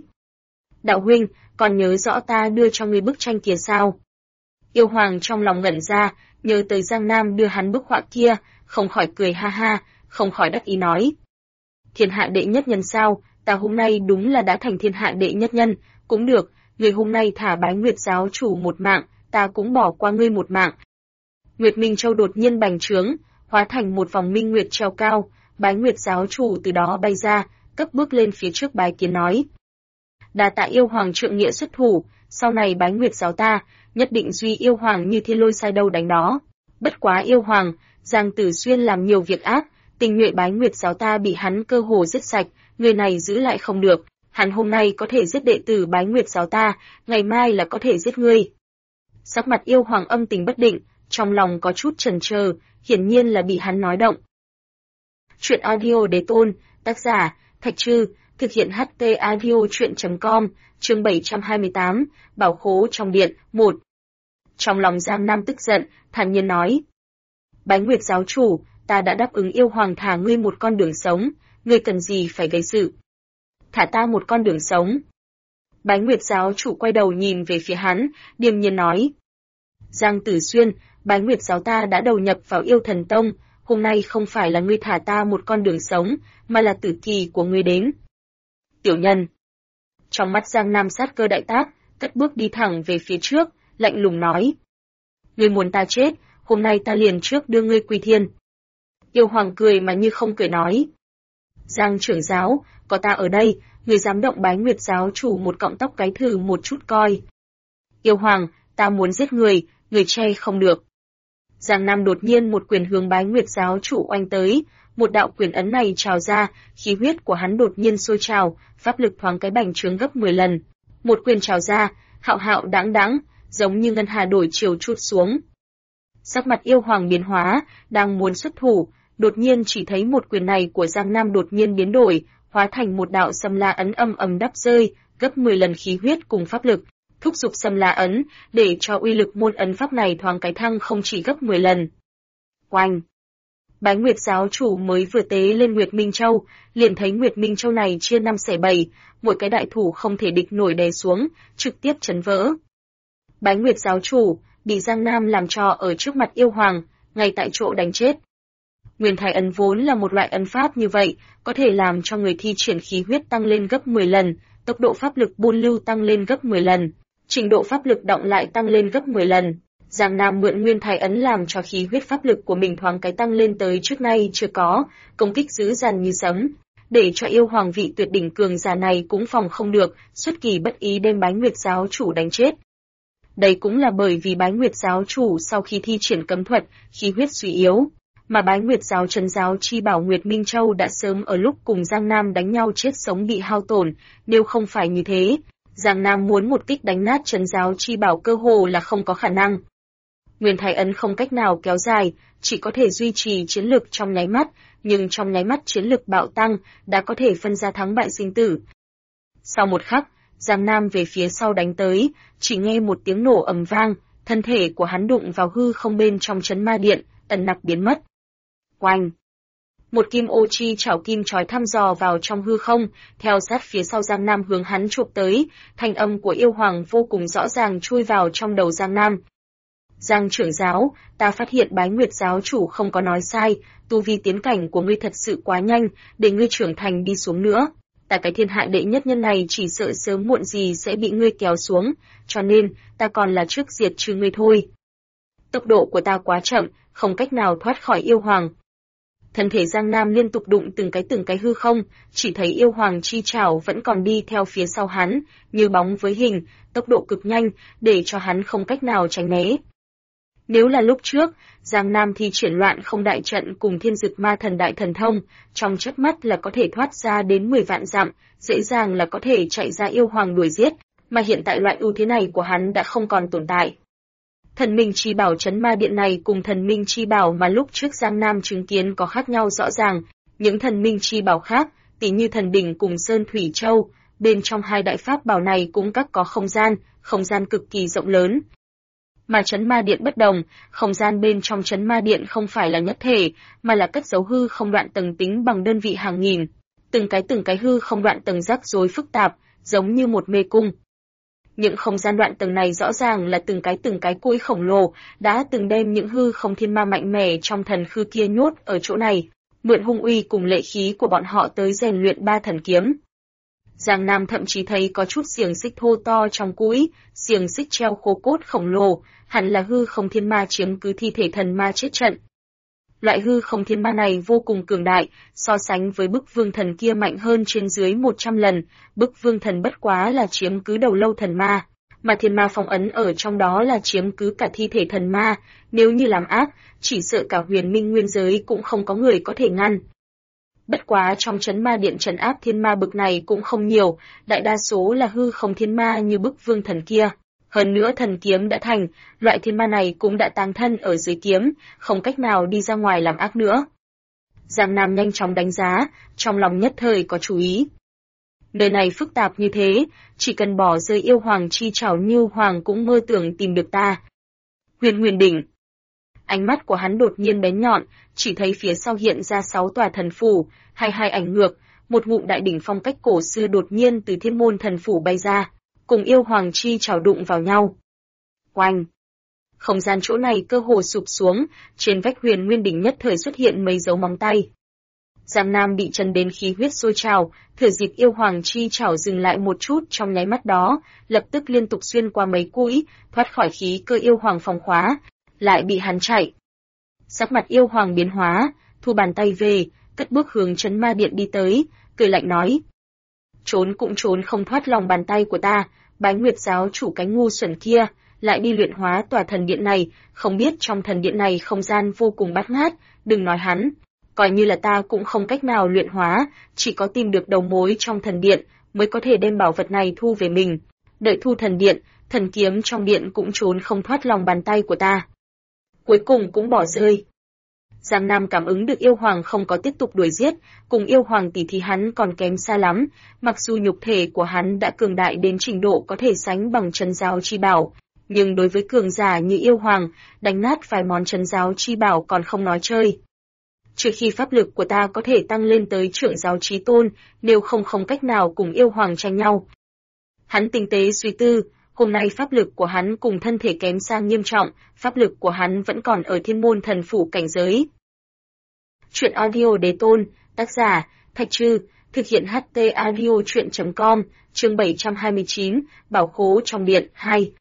Đạo huynh, còn nhớ rõ ta đưa cho ngươi bức tranh kia sao? Yêu Hoàng trong lòng ngẩn ra, nhớ tới Giang Nam đưa hắn bức họa kia, không khỏi cười ha ha, không khỏi đắc ý nói. Thiên hạ đệ nhất nhân sao, ta hôm nay đúng là đã thành thiên hạ đệ nhất nhân, cũng được, người hôm nay thả Bái Nguyệt giáo chủ một mạng, ta cũng bỏ qua ngươi một mạng. Nguyệt Minh Châu đột nhiên bành trướng, hóa thành một vòng minh nguyệt treo cao, Bái Nguyệt giáo chủ từ đó bay ra, cấp bước lên phía trước bái kiến nói. Đa tạ Yêu Hoàng trượng nghĩa xuất thủ, sau này Bái Nguyệt giáo ta, nhất định duy Yêu Hoàng như thiên lôi sai đâu đánh đó. Bất quá Yêu Hoàng, Giang Tử Xuyên làm nhiều việc ác, tình nhuệ Bái Nguyệt giáo ta bị hắn cơ hồ giết sạch, người này giữ lại không được, hắn hôm nay có thể giết đệ tử Bái Nguyệt giáo ta, ngày mai là có thể giết ngươi. Sắc mặt Yêu Hoàng âm tình bất định, trong lòng có chút chần chờ, hiển nhiên là bị hắn nói động. Chuyện audio đế tôn, tác giả, Thạch Trư, thực hiện HT audio chuyện.com, chương 728, bảo khố trong điện, 1. Trong lòng Giang Nam tức giận, thản nhiên nói. Bái Nguyệt giáo chủ, ta đã đáp ứng Yêu Hoàng thả ngươi một con đường sống, ngươi cần gì phải gây sự. Thả ta một con đường sống. Bái Nguyệt giáo chủ quay đầu nhìn về phía hắn, điềm nhiên nói. Giang Tử Xuyên, Bái Nguyệt giáo ta đã đầu nhập vào Yêu Thần Tông, hôm nay không phải là ngươi thả ta một con đường sống, mà là tử kỳ của ngươi đến. Tiểu nhân. Trong mắt Giang Nam sát cơ đại tác, cất bước đi thẳng về phía trước, lạnh lùng nói. Ngươi muốn ta chết, hôm nay ta liền trước đưa ngươi quy thiên. Yêu Hoàng cười mà như không cười nói. Giang trưởng giáo, có ta ở đây, ngươi dám động Bái Nguyệt giáo chủ một cọng tóc cái thử một chút coi. Yêu Hoàng, ta muốn giết người che không được. Giang Nam đột nhiên một quyền hướng Bái Nguyệt giáo chủ oanh tới, một đạo quyền ấn này trào ra, khí huyết của hắn đột nhiên sôi trào, pháp lực thoáng cái bành trướng gấp 10 lần. Một quyền trào ra, hạo hạo đãng đãng, giống như ngân hà đổi chiều trút xuống. Sắc mặt Yêu Hoàng biến hóa, đang muốn xuất thủ, đột nhiên chỉ thấy một quyền này của Giang Nam đột nhiên biến đổi, hóa thành một đạo Sâm La ấn âm ầm đắp rơi, gấp 10 lần khí huyết cùng pháp lực, thúc giục Sâm La ấn, để cho uy lực môn ấn pháp này thoáng cái thăng không chỉ gấp 10 lần. Oanh! Bái Nguyệt giáo chủ mới vừa tế lên Nguyệt Minh Châu, liền thấy Nguyệt Minh Châu này chia 5 xẻ 7, mỗi cái đại thủ không thể địch nổi đè xuống, trực tiếp chấn vỡ. Bái Nguyệt giáo chủ bị Giang Nam làm trò ở trước mặt Yêu Hoàng, ngay tại chỗ đánh chết. Nguyên Thái ấn vốn là một loại ấn pháp như vậy, có thể làm cho người thi triển khí huyết tăng lên gấp 10 lần, tốc độ pháp lực buôn lưu tăng lên gấp 10 lần, trình độ pháp lực động lại tăng lên gấp 10 lần. Giang Nam mượn Nguyên Thái ấn làm cho khí huyết pháp lực của mình thoáng cái tăng lên tới trước nay chưa có, công kích dữ dằn như sấm, để cho Yêu Hoàng vị tuyệt đỉnh cường giả này cũng phòng không được, xuất kỳ bất ý đem Bái Nguyệt giáo chủ đánh chết. Đây cũng là bởi vì Bái Nguyệt giáo chủ sau khi thi triển cấm thuật, khí huyết suy yếu, mà Bái Nguyệt giáo trấn giáo chi bảo Nguyệt Minh Châu đã sớm ở lúc cùng Giang Nam đánh nhau chết sống bị hao tổn, nếu không phải như thế, Giang Nam muốn một kích đánh nát trấn giáo chi bảo cơ hồ là không có khả năng. Nguyên Thái Ấn không cách nào kéo dài, chỉ có thể duy trì chiến lực trong nháy mắt, nhưng trong nháy mắt chiến lực bạo tăng, đã có thể phân ra thắng bại sinh tử. Sau một khắc, Giang Nam về phía sau đánh tới, chỉ nghe một tiếng nổ ầm vang, thân thể của hắn đụng vào hư không bên trong trấn ma điện, ẩn nặc biến mất. Oanh! Một kim ô chi chảo kim chói thăm dò vào trong hư không, theo sát phía sau Giang Nam hướng hắn chụp tới, thanh âm của yêu hoàng vô cùng rõ ràng chui vào trong đầu Giang Nam. Giang trưởng giáo, ta phát hiện Bái Nguyệt giáo chủ không có nói sai, tu vi tiến cảnh của ngươi thật sự quá nhanh, để ngươi trưởng thành đi xuống nữa. Ta cái thiên hạ đệ nhất nhân này chỉ sợ sớm muộn gì sẽ bị ngươi kéo xuống, cho nên, ta còn là trước diệt trừ ngươi thôi. Tốc độ của ta quá chậm, không cách nào thoát khỏi yêu hoàng. Thân thể Giang Nam liên tục đụng từng cái hư không, chỉ thấy yêu hoàng chi chảo vẫn còn đi theo phía sau hắn, như bóng với hình, tốc độ cực nhanh, để cho hắn không cách nào tránh né. Nếu là lúc trước, Giang Nam thi triển loạn không đại trận cùng thiên dực ma thần đại thần thông, trong chớp mắt là có thể thoát ra đến 10 vạn dặm, dễ dàng là có thể chạy ra yêu hoàng đuổi giết, mà hiện tại loại ưu thế này của hắn đã không còn tồn tại. Thần minh chi bảo trấn ma điện này cùng thần minh chi bảo mà lúc trước Giang Nam chứng kiến có khác nhau rõ ràng, những thần minh chi bảo khác, tỉ như thần đỉnh cùng Sơn Thủy Châu, bên trong hai đại pháp bảo này cũng các có không gian cực kỳ rộng lớn. Mà trấn ma điện bất đồng, không gian bên trong trấn ma điện không phải là nhất thể, mà là cất giấu hư không đoạn tầng tính bằng đơn vị hàng nghìn. Từng cái hư không đoạn tầng rắc rối phức tạp, giống như một mê cung. Những không gian đoạn tầng này rõ ràng là từng cái cũi khổng lồ, đã từng đem những hư không thiên ma mạnh mẽ trong thần khư kia nhốt ở chỗ này, mượn hung uy cùng lệ khí của bọn họ tới rèn luyện ba thần kiếm. Giang Nam thậm chí thấy có chút xiềng xích thô to trong cũi, xiềng xích treo khô cốt khổng lồ, hẳn là hư không thiên ma chiếm cứ thi thể thần ma chết trận. Loại hư không thiên ma này vô cùng cường đại, so sánh với bức vương thần kia mạnh hơn trên dưới 100 lần, bức vương thần bất quá là chiếm cứ đầu lâu thần ma, mà thiên ma phong ấn ở trong đó là chiếm cứ cả thi thể thần ma, nếu như làm ác, chỉ sợ cả huyền minh nguyên giới cũng không có người có thể ngăn. Bất quá trong trấn ma điện trấn áp thiên ma bực này cũng không nhiều, đại đa số là hư không thiên ma như bức vương thần kia. Hơn nữa thần kiếm đã thành, loại thiên ma này cũng đã táng thân ở dưới kiếm, không cách nào đi ra ngoài làm ác nữa. Giang Nam nhanh chóng đánh giá, trong lòng nhất thời có chú ý. Nơi này phức tạp như thế, chỉ cần bỏ rơi yêu hoàng chi trảo như hoàng cũng mơ tưởng tìm được ta. Huyền đỉnh. Ánh mắt của hắn đột nhiên bén nhọn, chỉ thấy phía sau hiện ra 6 tòa thần phủ, hai ảnh ngược, một ngụm đại đỉnh phong cách cổ xưa đột nhiên từ thiên môn thần phủ bay ra, cùng yêu hoàng chi trảo đụng vào nhau. Oanh! Không gian chỗ này cơ hồ sụp xuống, trên vách huyền nguyên đỉnh nhất thời xuất hiện mấy dấu móng tay. Giang Nam bị chấn đến khí huyết sôi trào, thừa dịp yêu hoàng chi trảo dừng lại một chút trong nháy mắt đó, lập tức liên tục xuyên qua mấy cũi, thoát khỏi khí cơ yêu hoàng phòng khóa, lại bị hắn chạy. Sắc mặt yêu hoàng biến hóa, thu bàn tay về, cất bước hướng trấn ma điện đi tới, cười lạnh nói. Trốn cũng trốn không thoát lòng bàn tay của ta, Bái Nguyệt giáo chủ cái ngu xuẩn kia, lại đi luyện hóa tòa thần điện này, không biết trong thần điện này không gian vô cùng bát ngát, đừng nói hắn. Coi như là ta cũng không cách nào luyện hóa, chỉ có tìm được đầu mối trong thần điện, mới có thể đem bảo vật này thu về mình. Đợi thu thần điện, thần kiếm trong điện cũng trốn không thoát lòng bàn tay của ta. Cuối cùng cũng bỏ rơi. Giang Nam cảm ứng được yêu hoàng không có tiếp tục đuổi giết, cùng yêu hoàng tỷ thì hắn còn kém xa lắm, mặc dù nhục thể của hắn đã cường đại đến trình độ có thể sánh bằng trấn giáo chi bảo, nhưng đối với cường giả như yêu hoàng, đánh nát vài món trấn giáo chi bảo còn không nói chơi. Trừ khi pháp lực của ta có thể tăng lên tới trưởng giáo chí tôn, nếu không cách nào cùng yêu hoàng tranh nhau. Hắn tinh tế suy tư, hôm nay pháp lực của hắn cùng thân thể kém xa nghiêm trọng, pháp lực của hắn vẫn còn ở thiên môn thần phủ cảnh giới. Chuyện audio đế tôn, tác giả, Thạch Trư, thực hiện HT audio chuyện.com, chương 729, bảo khố trong điện, 2.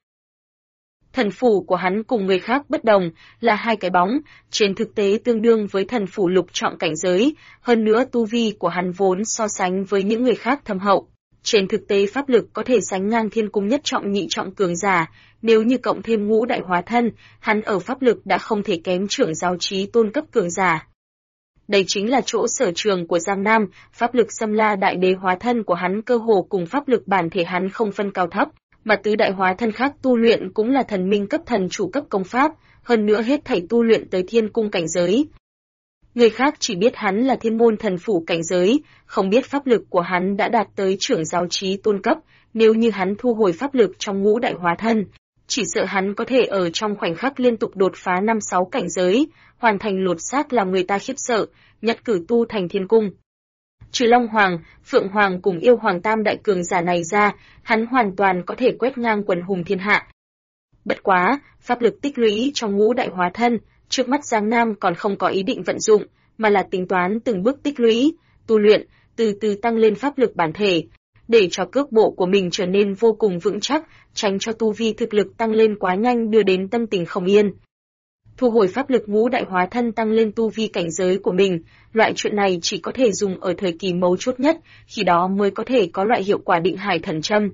Thần phủ của hắn cùng người khác bất đồng, là hai cái bóng, trên thực tế tương đương với thần phủ lục trọng cảnh giới, hơn nữa tu vi của hắn vốn so sánh với những người khác thâm hậu. Trên thực tế pháp lực có thể sánh ngang thiên cung nhất trọng nhị trọng cường giả, nếu như cộng thêm ngũ đại hóa thân, hắn ở pháp lực đã không thể kém trưởng giáo chí tôn cấp cường giả. Đây chính là chỗ sở trường của Giang Nam, pháp lực Xâm La đại đế hóa thân của hắn cơ hồ cùng pháp lực bản thể hắn không phân cao thấp, mà tứ đại hóa thân khác tu luyện cũng là thần minh cấp thần chủ cấp công pháp, hơn nữa hết thảy tu luyện tới thiên cung cảnh giới. Người khác chỉ biết hắn là thiên môn thần phủ cảnh giới, không biết pháp lực của hắn đã đạt tới trưởng giáo chí tôn cấp, nếu như hắn thu hồi pháp lực trong ngũ đại hóa thân, chỉ sợ hắn có thể ở trong khoảnh khắc liên tục đột phá 5-6 cảnh giới, hoàn thành lột xác làm người ta khiếp sợ, nhất cử tu thành thiên cung. Trừ Long Hoàng, Phượng Hoàng cùng Yêu Hoàng tam đại cường giả này ra, hắn hoàn toàn có thể quét ngang quần hùng thiên hạ. Bất quá, pháp lực tích lũy trong ngũ đại hóa thân, trước mắt Giang Nam còn không có ý định vận dụng, mà là tính toán từng bước tích lũy, tu luyện, từ từ tăng lên pháp lực bản thể, để cho cước bộ của mình trở nên vô cùng vững chắc, tránh cho tu vi thực lực tăng lên quá nhanh đưa đến tâm tình không yên. Thu hồi pháp lực ngũ đại hóa thân tăng lên tu vi cảnh giới của mình, loại chuyện này chỉ có thể dùng ở thời kỳ mấu chốt nhất, khi đó mới có thể có loại hiệu quả định hải thần châm.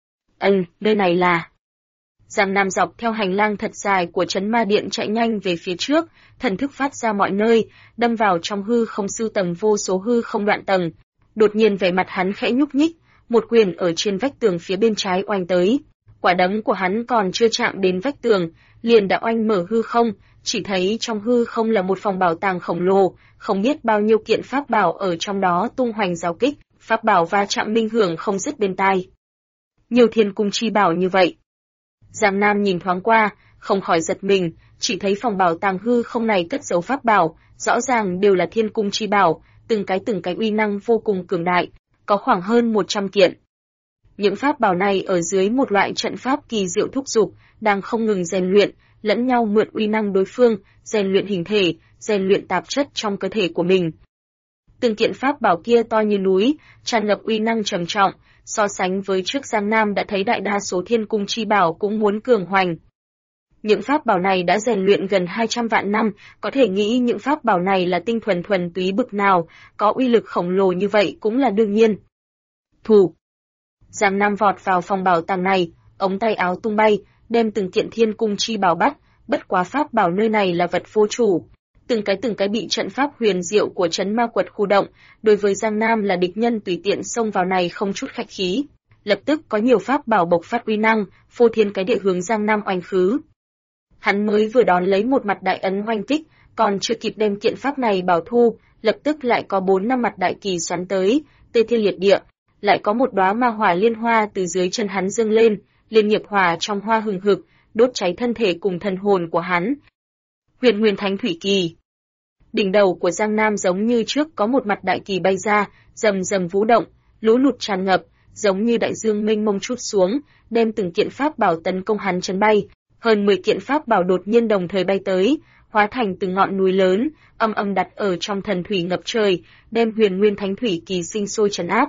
Nơi này là... Giang Nam dọc theo hành lang thật dài của trấn ma điện chạy nhanh về phía trước, thần thức phát ra mọi nơi, đâm vào trong hư không sưu tầm vô số hư không đoạn tầng. Đột nhiên vẻ mặt hắn khẽ nhúc nhích, một quyền ở trên vách tường phía bên trái oanh tới. Quả đấm của hắn còn chưa chạm đến vách tường, liền đã oanh mở hư không, chỉ thấy trong hư không là một phòng bảo tàng khổng lồ, không biết bao nhiêu kiện pháp bảo ở trong đó tung hoành giao kích, pháp bảo va chạm minh hưởng không dứt bên tai. Nhiều thiên cung chi bảo như vậy. Giang Nam nhìn thoáng qua, không khỏi giật mình, chỉ thấy phòng bảo tàng hư không này cất giấu pháp bảo, rõ ràng đều là thiên cung chi bảo, từng cái uy năng vô cùng cường đại, có khoảng hơn 100 kiện. Những pháp bảo này ở dưới một loại trận pháp kỳ diệu thúc giục, đang không ngừng rèn luyện, lẫn nhau mượn uy năng đối phương, rèn luyện hình thể, rèn luyện tạp chất trong cơ thể của mình. Từng kiện pháp bảo kia to như núi, tràn ngập uy năng trầm trọng, so sánh với trước Giang Nam đã thấy đại đa số thiên cung chi bảo cũng muốn cường hoành. Những pháp bảo này đã rèn luyện gần 200 vạn năm, có thể nghĩ những pháp bảo này là tinh thuần túy bực nào, có uy lực khổng lồ như vậy cũng là đương nhiên. Thủ. Giang Nam vọt vào phòng bảo tàng này, ống tay áo tung bay, đem từng kiện thiên cung chi bảo bắt, bất quá pháp bảo nơi này là vật vô chủ. Từng cái bị trận pháp huyền diệu của trấn ma quật khu động, đối với Giang Nam là địch nhân tùy tiện xông vào này không chút khách khí. Lập tức có nhiều pháp bảo bộc phát uy năng, phô thiên cái địa hướng Giang Nam oanh khứ. Hắn mới vừa đón lấy một mặt đại ấn oanh kích, còn chưa kịp đem kiện pháp này bảo thu, lập tức lại có 4-5 mặt đại kỳ xoắn tới, tê thiên liệt địa, lại có một đóa ma hỏa liên hoa từ dưới chân hắn dâng lên, liên nghiệp hỏa trong hoa hừng hực, đốt cháy thân thể cùng thần hồn của hắn. Huyền Nguyên Thánh Thủy Kỳ. Đỉnh đầu của Giang Nam giống như trước có một mặt đại kỳ bay ra, rầm rầm vũ động, lũ lụt tràn ngập, giống như đại dương mênh mông trút xuống, đem từng kiện pháp bảo tấn công hắn chấn bay. Hơn 10 kiện pháp bảo đột nhiên đồng thời bay tới, hóa thành từng ngọn núi lớn, âm âm đặt ở trong thần thủy ngập trời, đem Huyền Nguyên Thánh Thủy Kỳ sinh sôi trấn áp.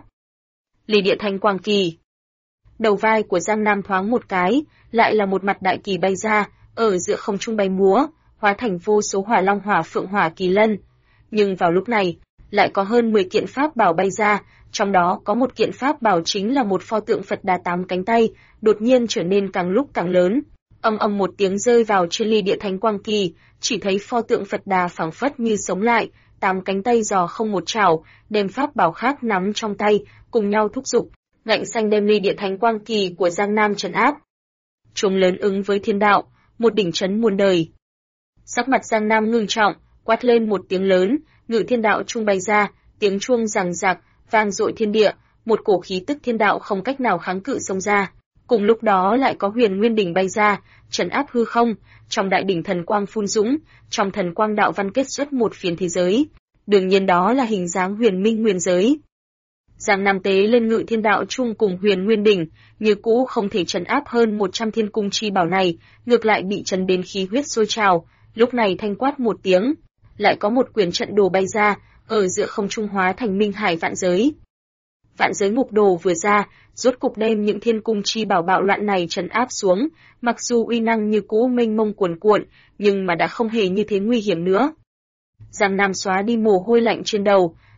Ly Địa Thanh Quang Kỳ. Đầu vai của Giang Nam thoáng một cái, lại là một mặt đại kỳ bay ra, ở giữa không trung bay múa, hóa thành vô số hỏa long hỏa phượng hỏa kỳ lân. Nhưng vào lúc này, lại có hơn 10 kiện pháp bảo bay ra, trong đó có một kiện pháp bảo chính là một pho tượng Phật Đà 8 cánh tay, đột nhiên trở nên càng lúc càng lớn. Âm âm một tiếng rơi vào trên Ly Địa Thánh Quang Kỳ, chỉ thấy pho tượng Phật Đà phảng phất như sống lại, 8 cánh tay giò không một chảo, đem pháp bảo khác nắm trong tay, cùng nhau thúc giục, ngạnh xanh đem Ly Địa Thánh Quang Kỳ của Giang Nam trấn áp. Chúng lớn ứng với thiên đạo, một đỉnh trấn muôn đời. Sắc mặt Giang Nam ngưng trọng, quát lên một tiếng lớn, Ngự Thiên Đạo trung bay ra, tiếng chuông rằng rạc, vang dội thiên địa, một cổ khí tức thiên đạo không cách nào kháng cự xông ra. Cùng lúc đó lại có Huyền Nguyên đỉnh bay ra, trấn áp hư không, trong đại đỉnh thần quang phun dũng, trong thần quang đạo văn kết xuất một phiến thế giới. Đương nhiên đó là hình dáng Huyền Minh Nguyên giới. Giang Nam tế lên Ngự Thiên Đạo trung cùng Huyền Nguyên đỉnh, như cũ không thể trấn áp hơn 100 thiên cung chi bảo này, ngược lại bị trấn đến khí huyết sôi trào. Lúc này thanh quát một tiếng, lại có một quyền trận đồ bay ra, ở giữa không trung hóa thành Minh Hải vạn giới. Vạn giới ngục đồ vừa ra, rốt cục đem những thiên cung chi bảo bạo loạn này trấn áp xuống, mặc dù uy năng như cũ mênh mông cuồn cuộn, nhưng mà đã không hề như thế nguy hiểm nữa. Giang Nam xóa đi mồ hôi lạnh trên đầu,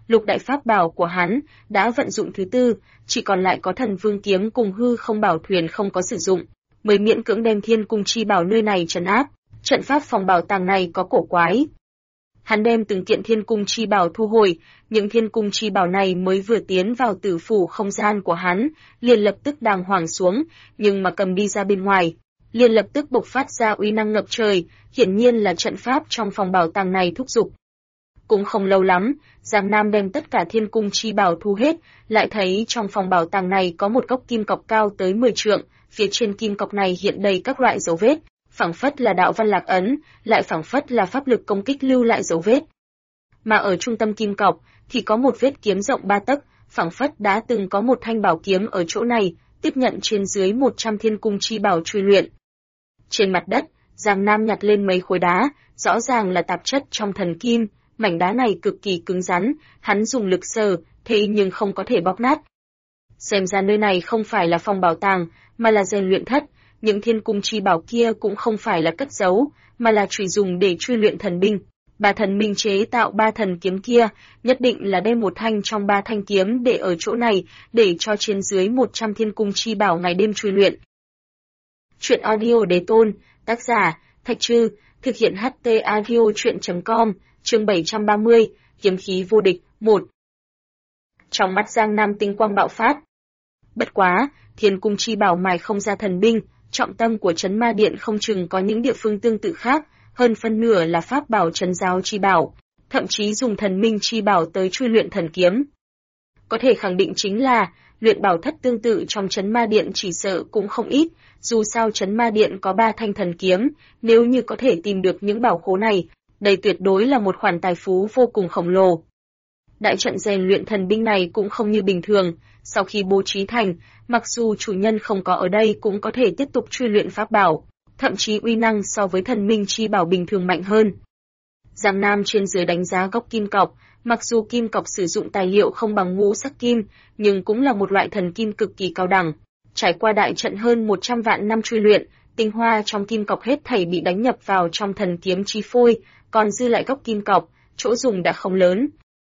lục đại pháp bảo của hắn đã vận dụng thứ tư, chỉ còn lại có Thần Vương kiếm cùng hư không bảo thuyền không có sử dụng, mới miễn cưỡng đem Thiên Cung chi bảo nơi này trấn áp. Trận pháp phòng bảo tàng này có cổ quái. Hắn đem từng kiện Thiên Cung chi bảo thu hồi, những Thiên Cung chi bảo này mới vừa tiến vào tử phủ không gian của hắn, liền lập tức đàng hoàng xuống, nhưng mà cầm đi ra bên ngoài, liền lập tức bộc phát ra uy năng ngập trời, hiển nhiên là trận pháp trong phòng bảo tàng này thúc giục. Cũng không lâu lắm, Giang Nam đem tất cả Thiên Cung chi bảo thu hết, lại thấy trong phòng bảo tàng này có một gốc kim cọc cao tới 10 trượng, phía trên kim cọc này hiện đầy các loại dấu vết, phảng phất là đạo văn lạc ấn, lại phảng phất là pháp lực công kích lưu lại dấu vết. Mà ở trung tâm kim cọc thì có một vết kiếm rộng 3 tấc, phảng phất đã từng có một thanh bảo kiếm ở chỗ này, tiếp nhận trên dưới 100 Thiên Cung chi bảo truy luyện. Trên mặt đất, Giang Nam nhặt lên mấy khối đá, rõ ràng là tạp chất trong thần kim, mảnh đá này cực kỳ cứng rắn, hắn dùng lực sờ, thế nhưng không có thể bóp nát. Xem ra nơi này không phải là phòng bảo tàng, mà là rèn luyện thất, những Thiên Cung chi bảo kia cũng không phải là cất giấu, mà là chỉ dùng để truy luyện thần binh. Bà thần minh chế tạo 3 thần kiếm kia, nhất định là đem một thanh trong 3 thanh kiếm để ở chỗ này, để cho trên dưới 100 Thiên Cung chi bảo ngày đêm truy luyện. Chuyện audio đế tôn, tác giả, Thạch Trư, thực hiện HT audio chuyện.com, chương 730, kiếm khí vô địch, 1. Trong mắt Giang Nam tinh quang bạo phát. Bất quá, Thiên Cung chi bảo mài không ra thần binh, trọng tâm của Trấn Ma Điện không chừng có những địa phương tương tự khác, hơn phân nửa là pháp bảo trấn giáo chi bảo, thậm chí dùng thần minh chi bảo tới truy luyện thần kiếm. Có thể khẳng định chính là, luyện bảo thất tương tự trong Trấn Ma Điện chỉ sợ cũng không ít, dù sao Trấn Ma Điện có 3 thanh thần kiếm, nếu như có thể tìm được những bảo khố này, đây tuyệt đối là một khoản tài phú vô cùng khổng lồ. Đại trận rèn luyện thần binh này cũng không như bình thường, sau khi bố trí thành, mặc dù chủ nhân không có ở đây cũng có thể tiếp tục truy luyện pháp bảo, thậm chí uy năng so với thần minh chi bảo bình thường mạnh hơn. Giang Nam trên dưới đánh giá gốc kim cọc, mặc dù kim cọc sử dụng tài liệu không bằng ngũ sắc kim, nhưng cũng là một loại thần kim cực kỳ cao đẳng. Trải qua đại trận hơn 100 vạn năm truy luyện, tinh hoa trong kim cọc hết thảy bị đánh nhập vào trong thần kiếm chi phôi, còn dư lại gốc kim cọc, chỗ dùng đã không lớn.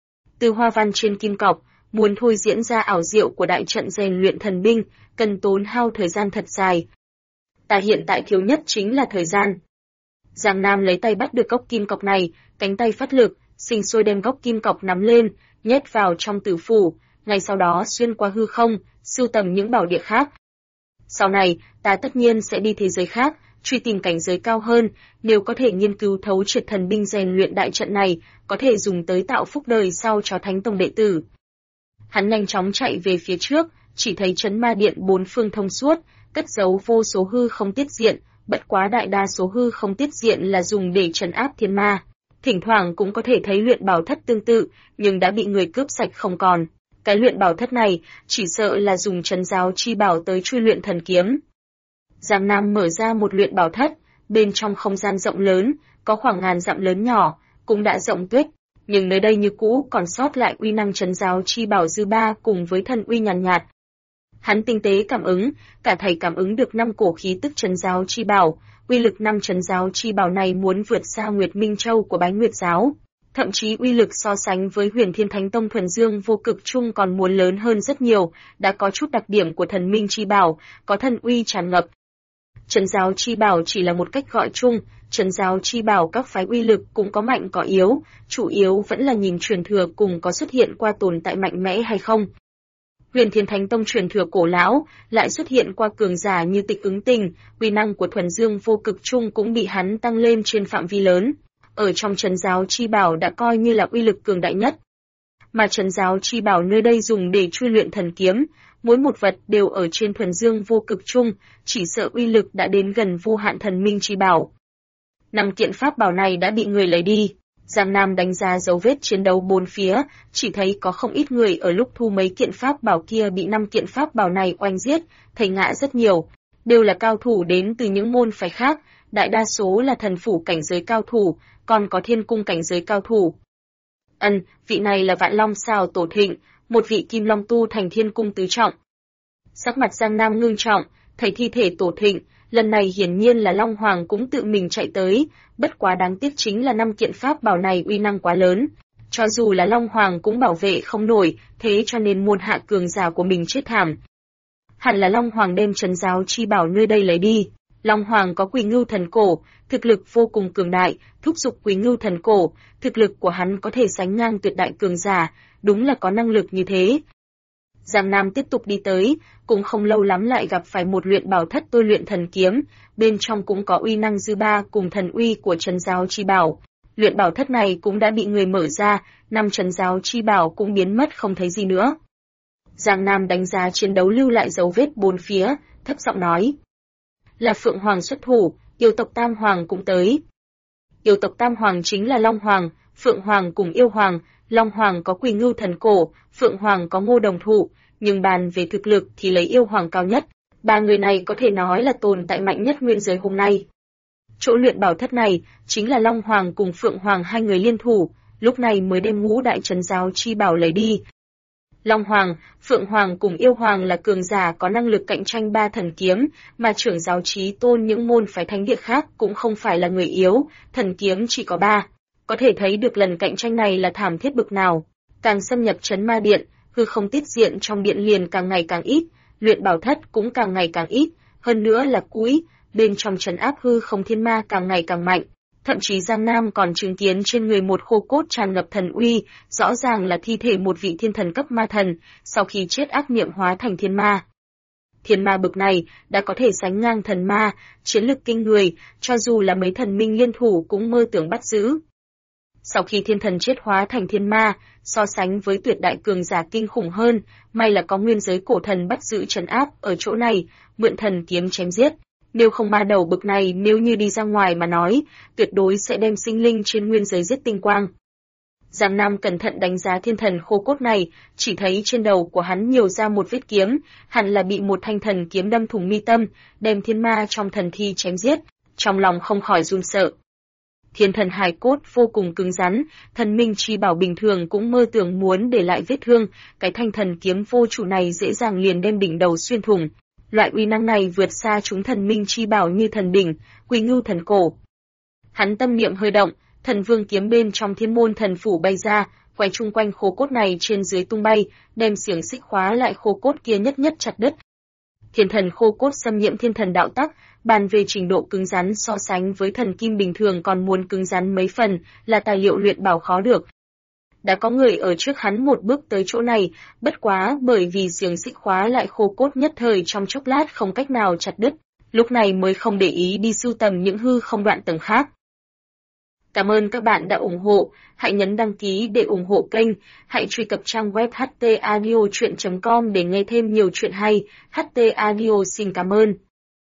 Từ hoa văn trên kim cọc, muốn thôi diễn ra ảo diệu của đại trận rèn luyện thần binh, cần tốn hao thời gian thật dài. Ta hiện tại thiếu nhất chính là thời gian. Giang Nam lấy tay bắt được gốc kim cọc này, cánh tay phát lực, sinh sôi đem gốc kim cọc nắm lên, nhét vào trong tử phủ, ngay sau đó xuyên qua hư không, sưu tầm những bảo địa khác. Sau này, ta tất nhiên sẽ đi thế giới khác, truy tìm cảnh giới cao hơn, nếu có thể nghiên cứu thấu triệt thần binh rèn luyện đại trận này, có thể dùng tới tạo phúc đời sau cho Thánh Tông đệ tử. Hắn nhanh chóng chạy về phía trước, chỉ thấy Trấn Ma Điện 4 phương thông suốt, cất giấu vô số hư không tiết diện, bất quá đại đa số hư không tiết diện là dùng để trấn áp thiên ma. Thỉnh thoảng cũng có thể thấy luyện bảo thất tương tự, nhưng đã bị người cướp sạch không còn. Cái luyện bảo thất này, chỉ sợ là dùng trấn giáo chi bảo tới truy luyện thần kiếm. Giang Nam mở ra một luyện bảo thất, bên trong không gian rộng lớn, có khoảng ngàn dặm lớn nhỏ, cũng đã rộng tuyết, nhưng nơi đây như cũ còn sót lại uy năng trấn giáo chi bảo dư ba cùng với thần uy nhàn nhạt. Hắn tinh tế cảm ứng, cả thầy cảm ứng được 5 cổ khí tức trấn giáo chi bảo, uy lực 5 trấn giáo chi bảo này muốn vượt xa Nguyệt Minh Châu của Bái Nguyệt giáo, thậm chí uy lực so sánh với Huyền Thiên Thánh Tông thuần dương vô cực chung còn muốn lớn hơn rất nhiều, đã có chút đặc điểm của thần minh chi bảo, có thần uy tràn ngập. Trấn giáo chi bảo chỉ là một cách gọi chung, trấn giáo chi bảo các phái uy lực cũng có mạnh có yếu, chủ yếu vẫn là nhìn truyền thừa cùng có xuất hiện qua tồn tại mạnh mẽ hay không. Huyền Thiên Thánh Tông truyền thừa cổ lão, lại xuất hiện qua cường giả như Tịch Ứng Tình, uy năng của thuần dương vô cực chung cũng bị hắn tăng lên trên phạm vi lớn. Ở trong trấn giáo chi bảo đã coi như là uy lực cường đại nhất. Mà trấn giáo chi bảo nơi đây dùng để truy luyện thần kiếm, mỗi một vật đều ở trên thuần dương vô cực chung, chỉ sợ uy lực đã đến gần vô hạn thần minh chi bảo. 5 kiện pháp bảo này đã bị người lấy đi. Giang Nam đánh giá dấu vết chiến đấu bốn phía, chỉ thấy có không ít người ở lúc thu mấy kiện pháp bảo kia bị 5 kiện pháp bảo này oanh giết, thấy ngã rất nhiều, đều là cao thủ đến từ những môn phái khác, đại đa số là thần phủ cảnh giới cao thủ, còn có thiên cung cảnh giới cao thủ. Vị này là Vạn Long Xào Tổ Thịnh, một vị kim long tu thành thiên cung tứ trọng. Sắc mặt Giang Nam ngưng trọng, thấy thi thể Tổ Thịnh, lần này hiển nhiên là Long Hoàng cũng tự mình chạy tới, bất quá đáng tiếc chính là 5 kiện pháp bảo này uy năng quá lớn, cho dù là Long Hoàng cũng bảo vệ không nổi, thế cho nên môn hạ cường giả của mình chết thảm. Hẳn là Long Hoàng đem trấn giáo chi bảo nơi đây lấy đi. Long Hoàng có Quỳ Ngưu Thần Cổ, thực lực vô cùng cường đại, thúc giục Quỳ Ngưu Thần Cổ, thực lực của hắn có thể sánh ngang tuyệt đại cường giả, đúng là có năng lực như thế. Giang Nam tiếp tục đi tới, cũng không lâu lắm lại gặp phải một luyện bảo thất tôi luyện thần kiếm, bên trong cũng có uy năng dư ba cùng thần uy của trấn giáo chi bảo. Luyện bảo thất này cũng đã bị người mở ra, năm trấn giáo chi bảo cũng biến mất không thấy gì nữa. Giang Nam đánh giá chiến đấu lưu lại dấu vết bốn phía, thấp giọng nói. Là Phượng Hoàng xuất thủ, yêu tộc Tam Hoàng cũng tới. Yêu tộc Tam Hoàng chính là Long Hoàng, Phượng Hoàng cùng Yêu Hoàng, Long Hoàng có Quỳ Ngưu Thần Cổ, Phượng Hoàng có Ngô Đồng Thụ, nhưng bàn về thực lực thì lấy Yêu Hoàng cao nhất. Ba người này có thể nói là tồn tại mạnh nhất nguyên giới hôm nay. Chỗ luyện bảo thất này chính là Long Hoàng cùng Phượng Hoàng hai người liên thủ, lúc này mới đem ngũ đại trấn giáo chi bảo lấy đi. Long Hoàng, Phượng Hoàng cùng Yêu Hoàng là cường giả có năng lực cạnh tranh ba thần kiếm, mà trưởng giáo chí tôn những môn phái thánh địa khác cũng không phải là người yếu, thần kiếm chỉ có ba. Có thể thấy được lần cạnh tranh này là thảm thiết bực nào. Càng xâm nhập trấn ma điện, hư không tiết diện trong điện liền càng ngày càng ít, luyện bảo thất cũng càng ngày càng ít, hơn nữa là cũi, bên trong trấn áp hư không thiên ma càng ngày càng mạnh. Thậm chí Giang Nam còn chứng kiến trên người một khô cốt tràn ngập thần uy, rõ ràng là thi thể một vị thiên thần cấp ma thần, sau khi chết ác niệm hóa thành thiên ma. Thiên ma bực này đã có thể sánh ngang thần ma, chiến lực kinh người, cho dù là mấy thần minh liên thủ cũng mơ tưởng bắt giữ. Sau khi thiên thần chết hóa thành thiên ma, so sánh với tuyệt đại cường giả kinh khủng hơn, may là có nguyên giới cổ thần bắt giữ trấn áp ở chỗ này, mượn thần kiếm chém giết. Nếu không ma đầu bực này nếu như đi ra ngoài mà nói, tuyệt đối sẽ đem sinh linh trên nguyên giới giết tinh quang. Giang Nam cẩn thận đánh giá thiên thần khô cốt này, chỉ thấy trên đầu của hắn nhiều ra một vết kiếm, hẳn là bị một thanh thần kiếm đâm thủng mi tâm, đem thiên ma trong thần thi chém giết, trong lòng không khỏi run sợ. Thiên thần hài cốt vô cùng cứng rắn, thần minh chi bảo bình thường cũng mơ tưởng muốn để lại vết thương, cái thanh thần kiếm vô chủ này dễ dàng liền đem đỉnh đầu xuyên thủng. Loại uy năng này vượt xa chúng thần minh chi bảo như thần đỉnh, Quỳ Ngưu Thần Cổ. Hắn tâm niệm hơi động, thần vương kiếm bên trong thiên môn thần phủ bay ra, quay chung quanh khô cốt này trên dưới tung bay, đem xiềng xích khóa lại khô cốt kia nhất nhất chặt đứt. Thiên thần khô cốt xâm nhiễm thiên thần đạo tắc, bàn về trình độ cứng rắn so sánh với thần kim bình thường còn muốn cứng rắn mấy phần, là tài liệu luyện bảo khó được. Đã có người ở trước hắn một bước tới chỗ này, bất quá bởi vì xiềng xích khóa lại khô cốt nhất thời trong chốc lát không cách nào chặt đứt, lúc này mới không để ý đi sưu tầm những hư không đoạn tầng khác. Cảm ơn các bạn đã ủng hộ, hãy nhấn đăng ký để ủng hộ kênh, hãy truy cập trang web htaudio.com để nghe thêm nhiều chuyện hay. HT Audio xin cảm ơn.